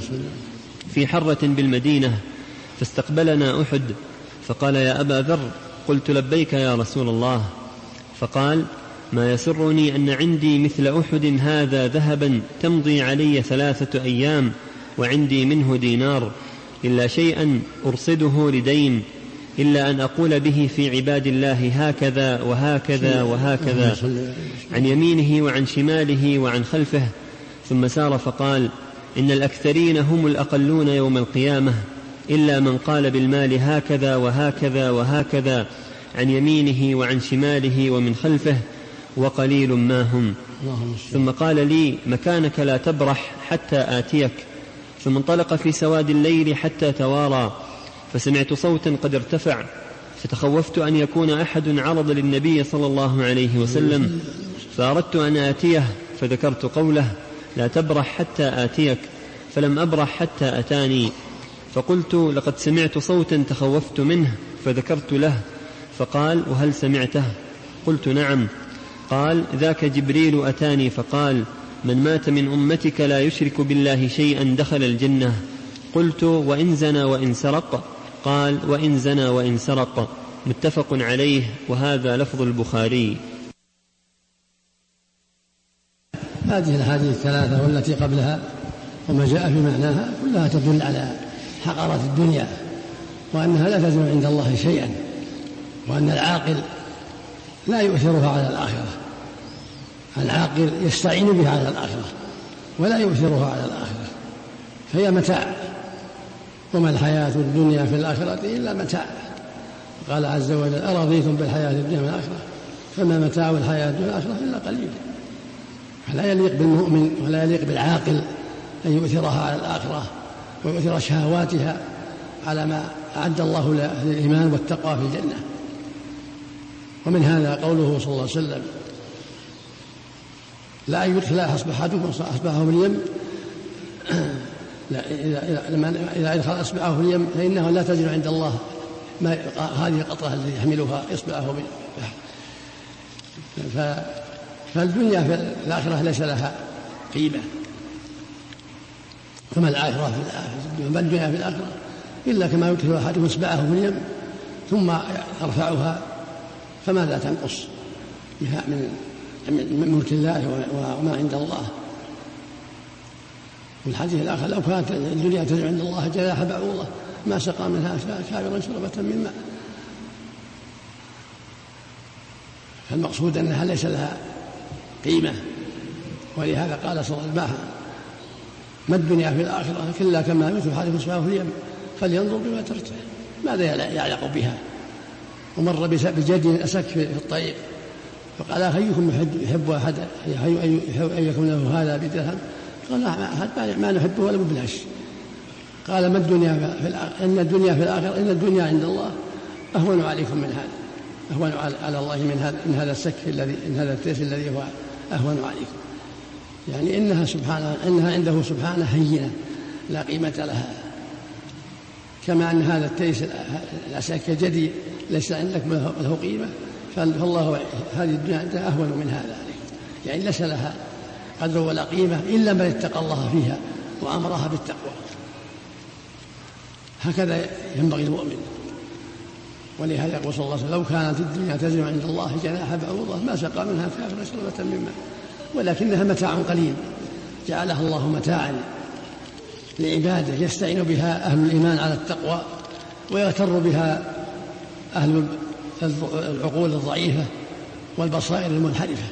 في حرة بالمدينة، فاستقبلنا أحد، فقال: يا أبا ذر. قلت: لبيك يا رسول الله. فقال: ما يسرني أن عندي مثل أحد هذا ذهبا تمضي علي ثلاثة أيام وعندي منه دينار، إلا شيئا أرصده لدين، إلا أن أقول به في عباد الله هكذا وهكذا وهكذا، عن يمينه وعن شماله وعن خلفه. ثم سار فقال: إن الأكثرين هم الأقلون يوم القيامة، إلا من قال بالمال هكذا وهكذا وهكذا، عن يمينه وعن شماله ومن خلفه، وقليل ما هم. ثم قال لي: مكانك لا تبرح حتى آتيك. ثم انطلق في سواد الليل حتى توارى، فسمعت صوتا قد ارتفع، فتخوفت أن يكون أحد عرض للنبي صلى الله عليه وسلم، فأردت أن آتيه، فذكرت قوله: لا تبرح حتى آتيك، فلم أبرح حتى أتاني. فقلت: لقد سمعت صوتا تخوفت منه، فذكرت له، فقال: وهل سمعته؟ قلت: نعم. قال: ذاك جبريل أتاني فقال: من مات من أمتك لا يشرك بالله شيئا دخل الجنة. قلت: وإن زنى وإن سرق؟ قال: وإن زنى وإن سرق. متفق عليه، وهذا لفظ البخاري. هذه الأحاديث الثلاثة والتي قبلها وما جاء في معناها كلها تدل على حقارة الدنيا، وأنها لا تزن عند الله شيئا، وأن العاقل لا يؤثرها على الآخرة. العاقل يستعين بها على الآخرة ولا يؤثرها على الآخرة، فهي متاع، وما الحياة الدنيا في الآخرة إلا متاع. قال عز وجل: أرضيتم بالحياة الدنيا من الآخرة فما متاع الحياة الدنيا الآخرة إلا قليل. فلا يليق بالمؤمن ولا يليق بالعاقل أن يؤثرها على الآخرة ويؤثر شهواتها على ما أعد الله للإيمان والتقوى في الجنة. ومن هذا قوله صلى الله عليه وسلم: لا يدخل أصبحتكم أصبحه في اليم، إذا أدخل أصبعه في اليم فإنه لا تجد عند الله ما هذه القطرة التي يحملها إصبعه. فالدنيا في الآخرة ليس لها قيمة، فما الآخرة في الدنيا, الدنيا في الآخرة إلا كما يدخل أحدكم إصبعه في اليم ثم يرفعها، فماذا تنقص من ملك الله وما عند الله. والحديث الآخر: لو كانت الدنيا تدعو عند الله جناح بعوضة ما سقى منها كافرا شربة من ماء. فالمقصود أنها ليس لها قيمة، ولهذا قال صلى الله عليه وسلم: ما الدنيا في الآخرة كلا كما مثل حادث إصبعه في اليم فلينظر بما ترجع ماذا يعلق بها. ومر بجد أسك في الطريق، فقال: أيكم يحب أحد أن يكون له هذا بدرهم؟ قال: أحد ما نحبه ولا ببلاش. قال: ما الدنيا في الآخرة إن الدنيا في الآخرة إن الدنيا عند الله أهون عليكم من هذا، أهون على الله من هذا من هذا السك الذي من هذا التيس الذي هو أهون عليكم. يعني إنها سبحانه إنها عنده سبحانه هينة لا قيمة لها، كما أن هذا التيس العساك الجدي ليس عندك له قيمة، فالله هذه الدنيا عندها أهون من هذا، يعني ليس لها قدر ولا قيمة إلا من اتقى الله فيها وأمرها بالتقوى. هكذا ينبغي المؤمن. ولهذا يقول صلى الله عليه وسلم: لو كانت الدنيا تزن عند الله جناح بعوضة ما سقى منها كافر شربة من ماء، ولكنها متاع قليل جعلها الله متاعا لعباده يستعين بها أهل الإيمان على التقوى، ويغتر بها أهل العقول الضعيفة والبصائر المنحرفة.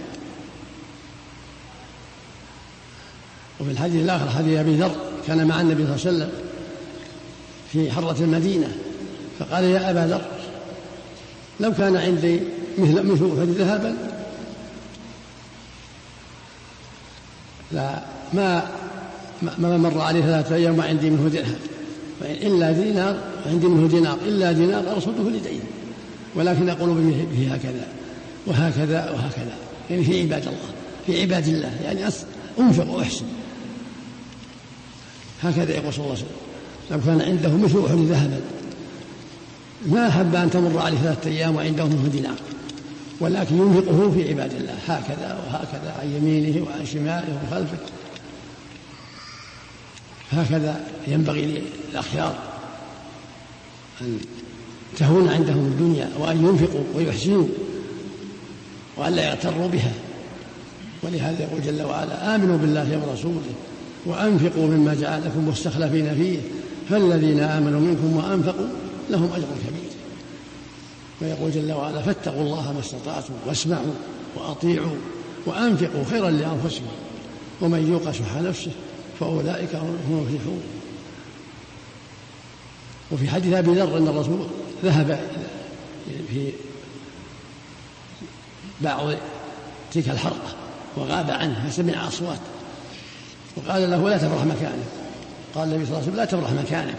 وفي الحديث الآخر حديث أبي ذر كان مع النبي صلى الله عليه وسلم في حرة المدينة، فقال: يا أبا ذر، لو كان عندي مثل مثل أحد ذهبا لا ما ما مر عليه ثلاثة أيام وعندي منه درهم إلا دينار، عندي منه دينار إلا دينار أرصده لدين، ولكن أقول به هكذا وهكذا وهكذا، يعني في عباد الله في عباد الله يعني أنفق وأحسن. هكذا يقول صلى الله عليه وسلم: لو كان عنده مثل أحد ذهبا ما أحب أن تمر عليه ثلاثة أيام وعنده منه دينار، ولكن ينفقه في عباد الله هكذا وهكذا عن يمينه وعن شماله ومن خلفه. هكذا ينبغي للأخيار أن تهون عندهم الدنيا وأن ينفقوا ويحسنوا وأن لا يغتروا بها. ولهذا يقول جل وعلا: آمنوا بالله ورسوله وأنفقوا مما جعلكم مستخلفين فيه فالذين آمنوا منكم وأنفقوا لهم أجر كبير. ويقول جل وعلا: فاتقوا الله ما استطعتم واسمعوا وأطيعوا وأنفقوا خيرا لأنفسكم ومن يوق شح نفسه فأولئك هم المفلحون. وفي حديث أبي ذر أن الرسول ذهب في بعض تلك الحرقة وغاب عنه فسمع أصوات وقال له: لا تبرح مكانك. قال النبي صلى الله عليه وسلم: لا تبرح مكانك.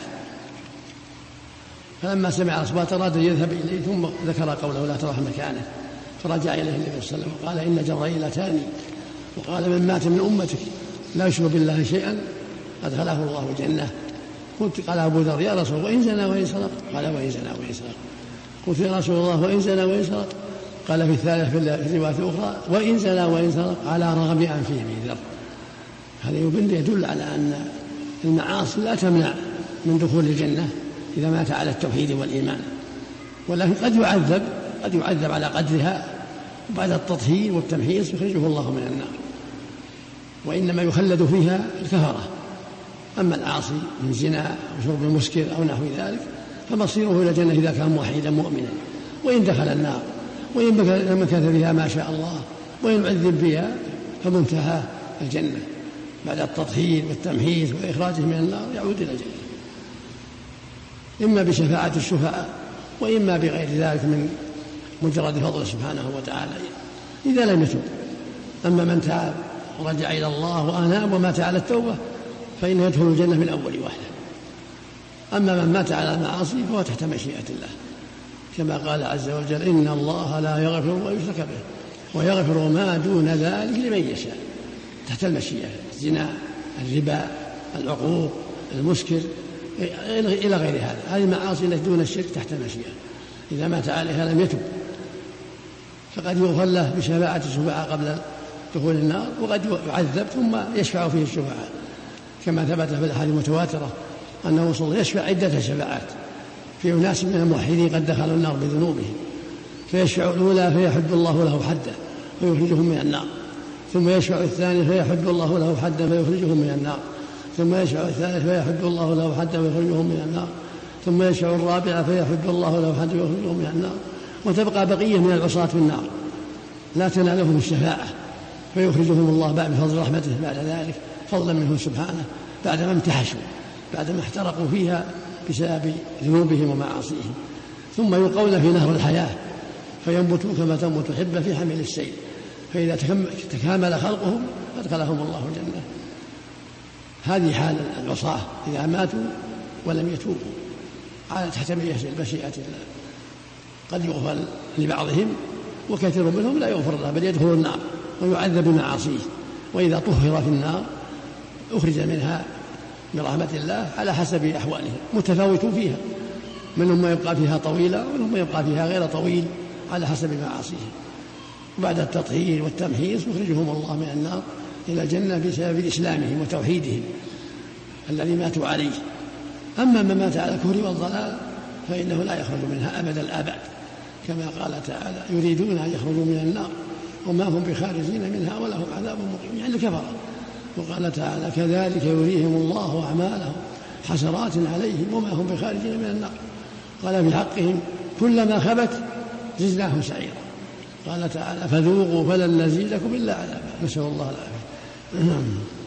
فلما سمع الأصوات أراد أن يذهب إليه ثم ذكر قوله: لا تبرح مكانك، فرجع إليه النبي صلى الله عليه وسلم وقال: إن جبرائيل أتاني وقال: من مات من أمتك لا يشرك بالله شيئا أدخله الله الجنة. قلت: قال أبو ذر: يا رسول الله وإن زنى وإن سرق؟ قال: وإن زنى وإن سرق. قلت: يا رسول الله وإن زنى وإن سرق؟ قال في الثالث في الرواية الأخرى: وإن زنى وإن سرق على رغم أنف أبي ذر. هذا يدل على أن المعاصي لا تمنع من دخول الجنة إذا مات على التوحيد والإيمان، ولكن قد يعذب قد يعذب على قدرها، وبعد التطهير والتمحيص يخرجه الله من النار، وإنما يخلد فيها الكفرة. أما العاصي من زنا أو شرب مسكر أو نحو ذلك فمصيره إلى الجنة إذا كان موحدا مؤمنا، وإن دخل النار وإن مكث فيها ما شاء الله وإن عذب فيها فمنتهى الجنة بعد التطهير والتمحيص وإخراجه من النار يعود إلى الجنة، إما بشفاعة الشفعاء وإما بغير ذلك من مجرد فضله سبحانه وتعالى إذا لم يتوب. أما من تاب ورجع إلى الله وأناب ومات على التوبة فإنه يدخل الجنة من أول واحدة. أما من مات على المعاصي فهو تحت مشيئة الله، كما قال عز وجل: إن الله لا يغفر ويشرك به ويغفر ما دون ذلك لمن يشاء. تحت المشيئة: الزنا، الربا، العقوق، المسكر إلى غير هذا. هذه المعاصي التي دون الشرك تحت المشيئة، إذا مات عليها لم يتب فقد يغفر له بشفاعة الشفعاء قبل دخول النار، وقد يعذب ثم يشفع فيه الشفعاء، كما ثبت في الأحاديث المتواترة أنه صلى الله عليه وسلم يشفع عدة شفاعات في أناس من الموحدين قد دخلوا النار بذنوبهم، فيشفع الأولى فيحد الله له حدا فيخرجهم من النار، ثم يشفع الثاني فيحد الله له حدا فيخرجهم من النار، ثم يشفع الثالث فيحد الله له حدا ويخرجهم من النار، ثم يشفع الرابع فيحد الله له حدا ويخرجهم من النار، وتبقى بقية من العصاة في النار لا تنالهم الشفاعة فيخرجهم الله بعد بفضل رحمته بعد ذلك فضلا منه سبحانه بعدما امتحشوا بعدما احترقوا فيها بسبب ذنوبهم ومعاصيهم، ثم يلقون في نهر الحياة فينبتون كما تنبت الحبة في حمل السيل، فإذا تكامل خلقهم أدخلهم الله الجنة. هذه حال العصاة إذا ماتوا ولم يتوبوا على تحت مشيئة الله. قد يغفر لبعضهم وكثير منهم لا يغفر له بل يدخل النار ويعذب بمعاصيه، وإذا طهر في النار أخرج منها برحمة الله على حسب أحوالهم، متفاوت فيها، منهم ما يبقى فيها طويلا ومنهم ما يبقى فيها غير طويل على حسب معاصيهم. وبعد التطهير والتمحيص يخرجهم الله من النار إلى الجنة بسبب إسلامهم وتوحيدهم الذي ماتوا عليه. أما من مات على الكفر والضلال فإنه لا يخرج منها أبد الآباد، كما قال تعالى يريدون أن يخرجوا من النار وما هم بخارجين منها ولهم عذاب مقيم، يعني الكفرة. وقال تعالى كذلك يريهم الله أعمالهم حسرات عليهم وما هم بخارجين من النار. قال في حقهم كلما خبت زدناهم سعيرا. قال تعالى فذوقوا فلن نزيدكم إلا عذابا، نسأل الله العافية.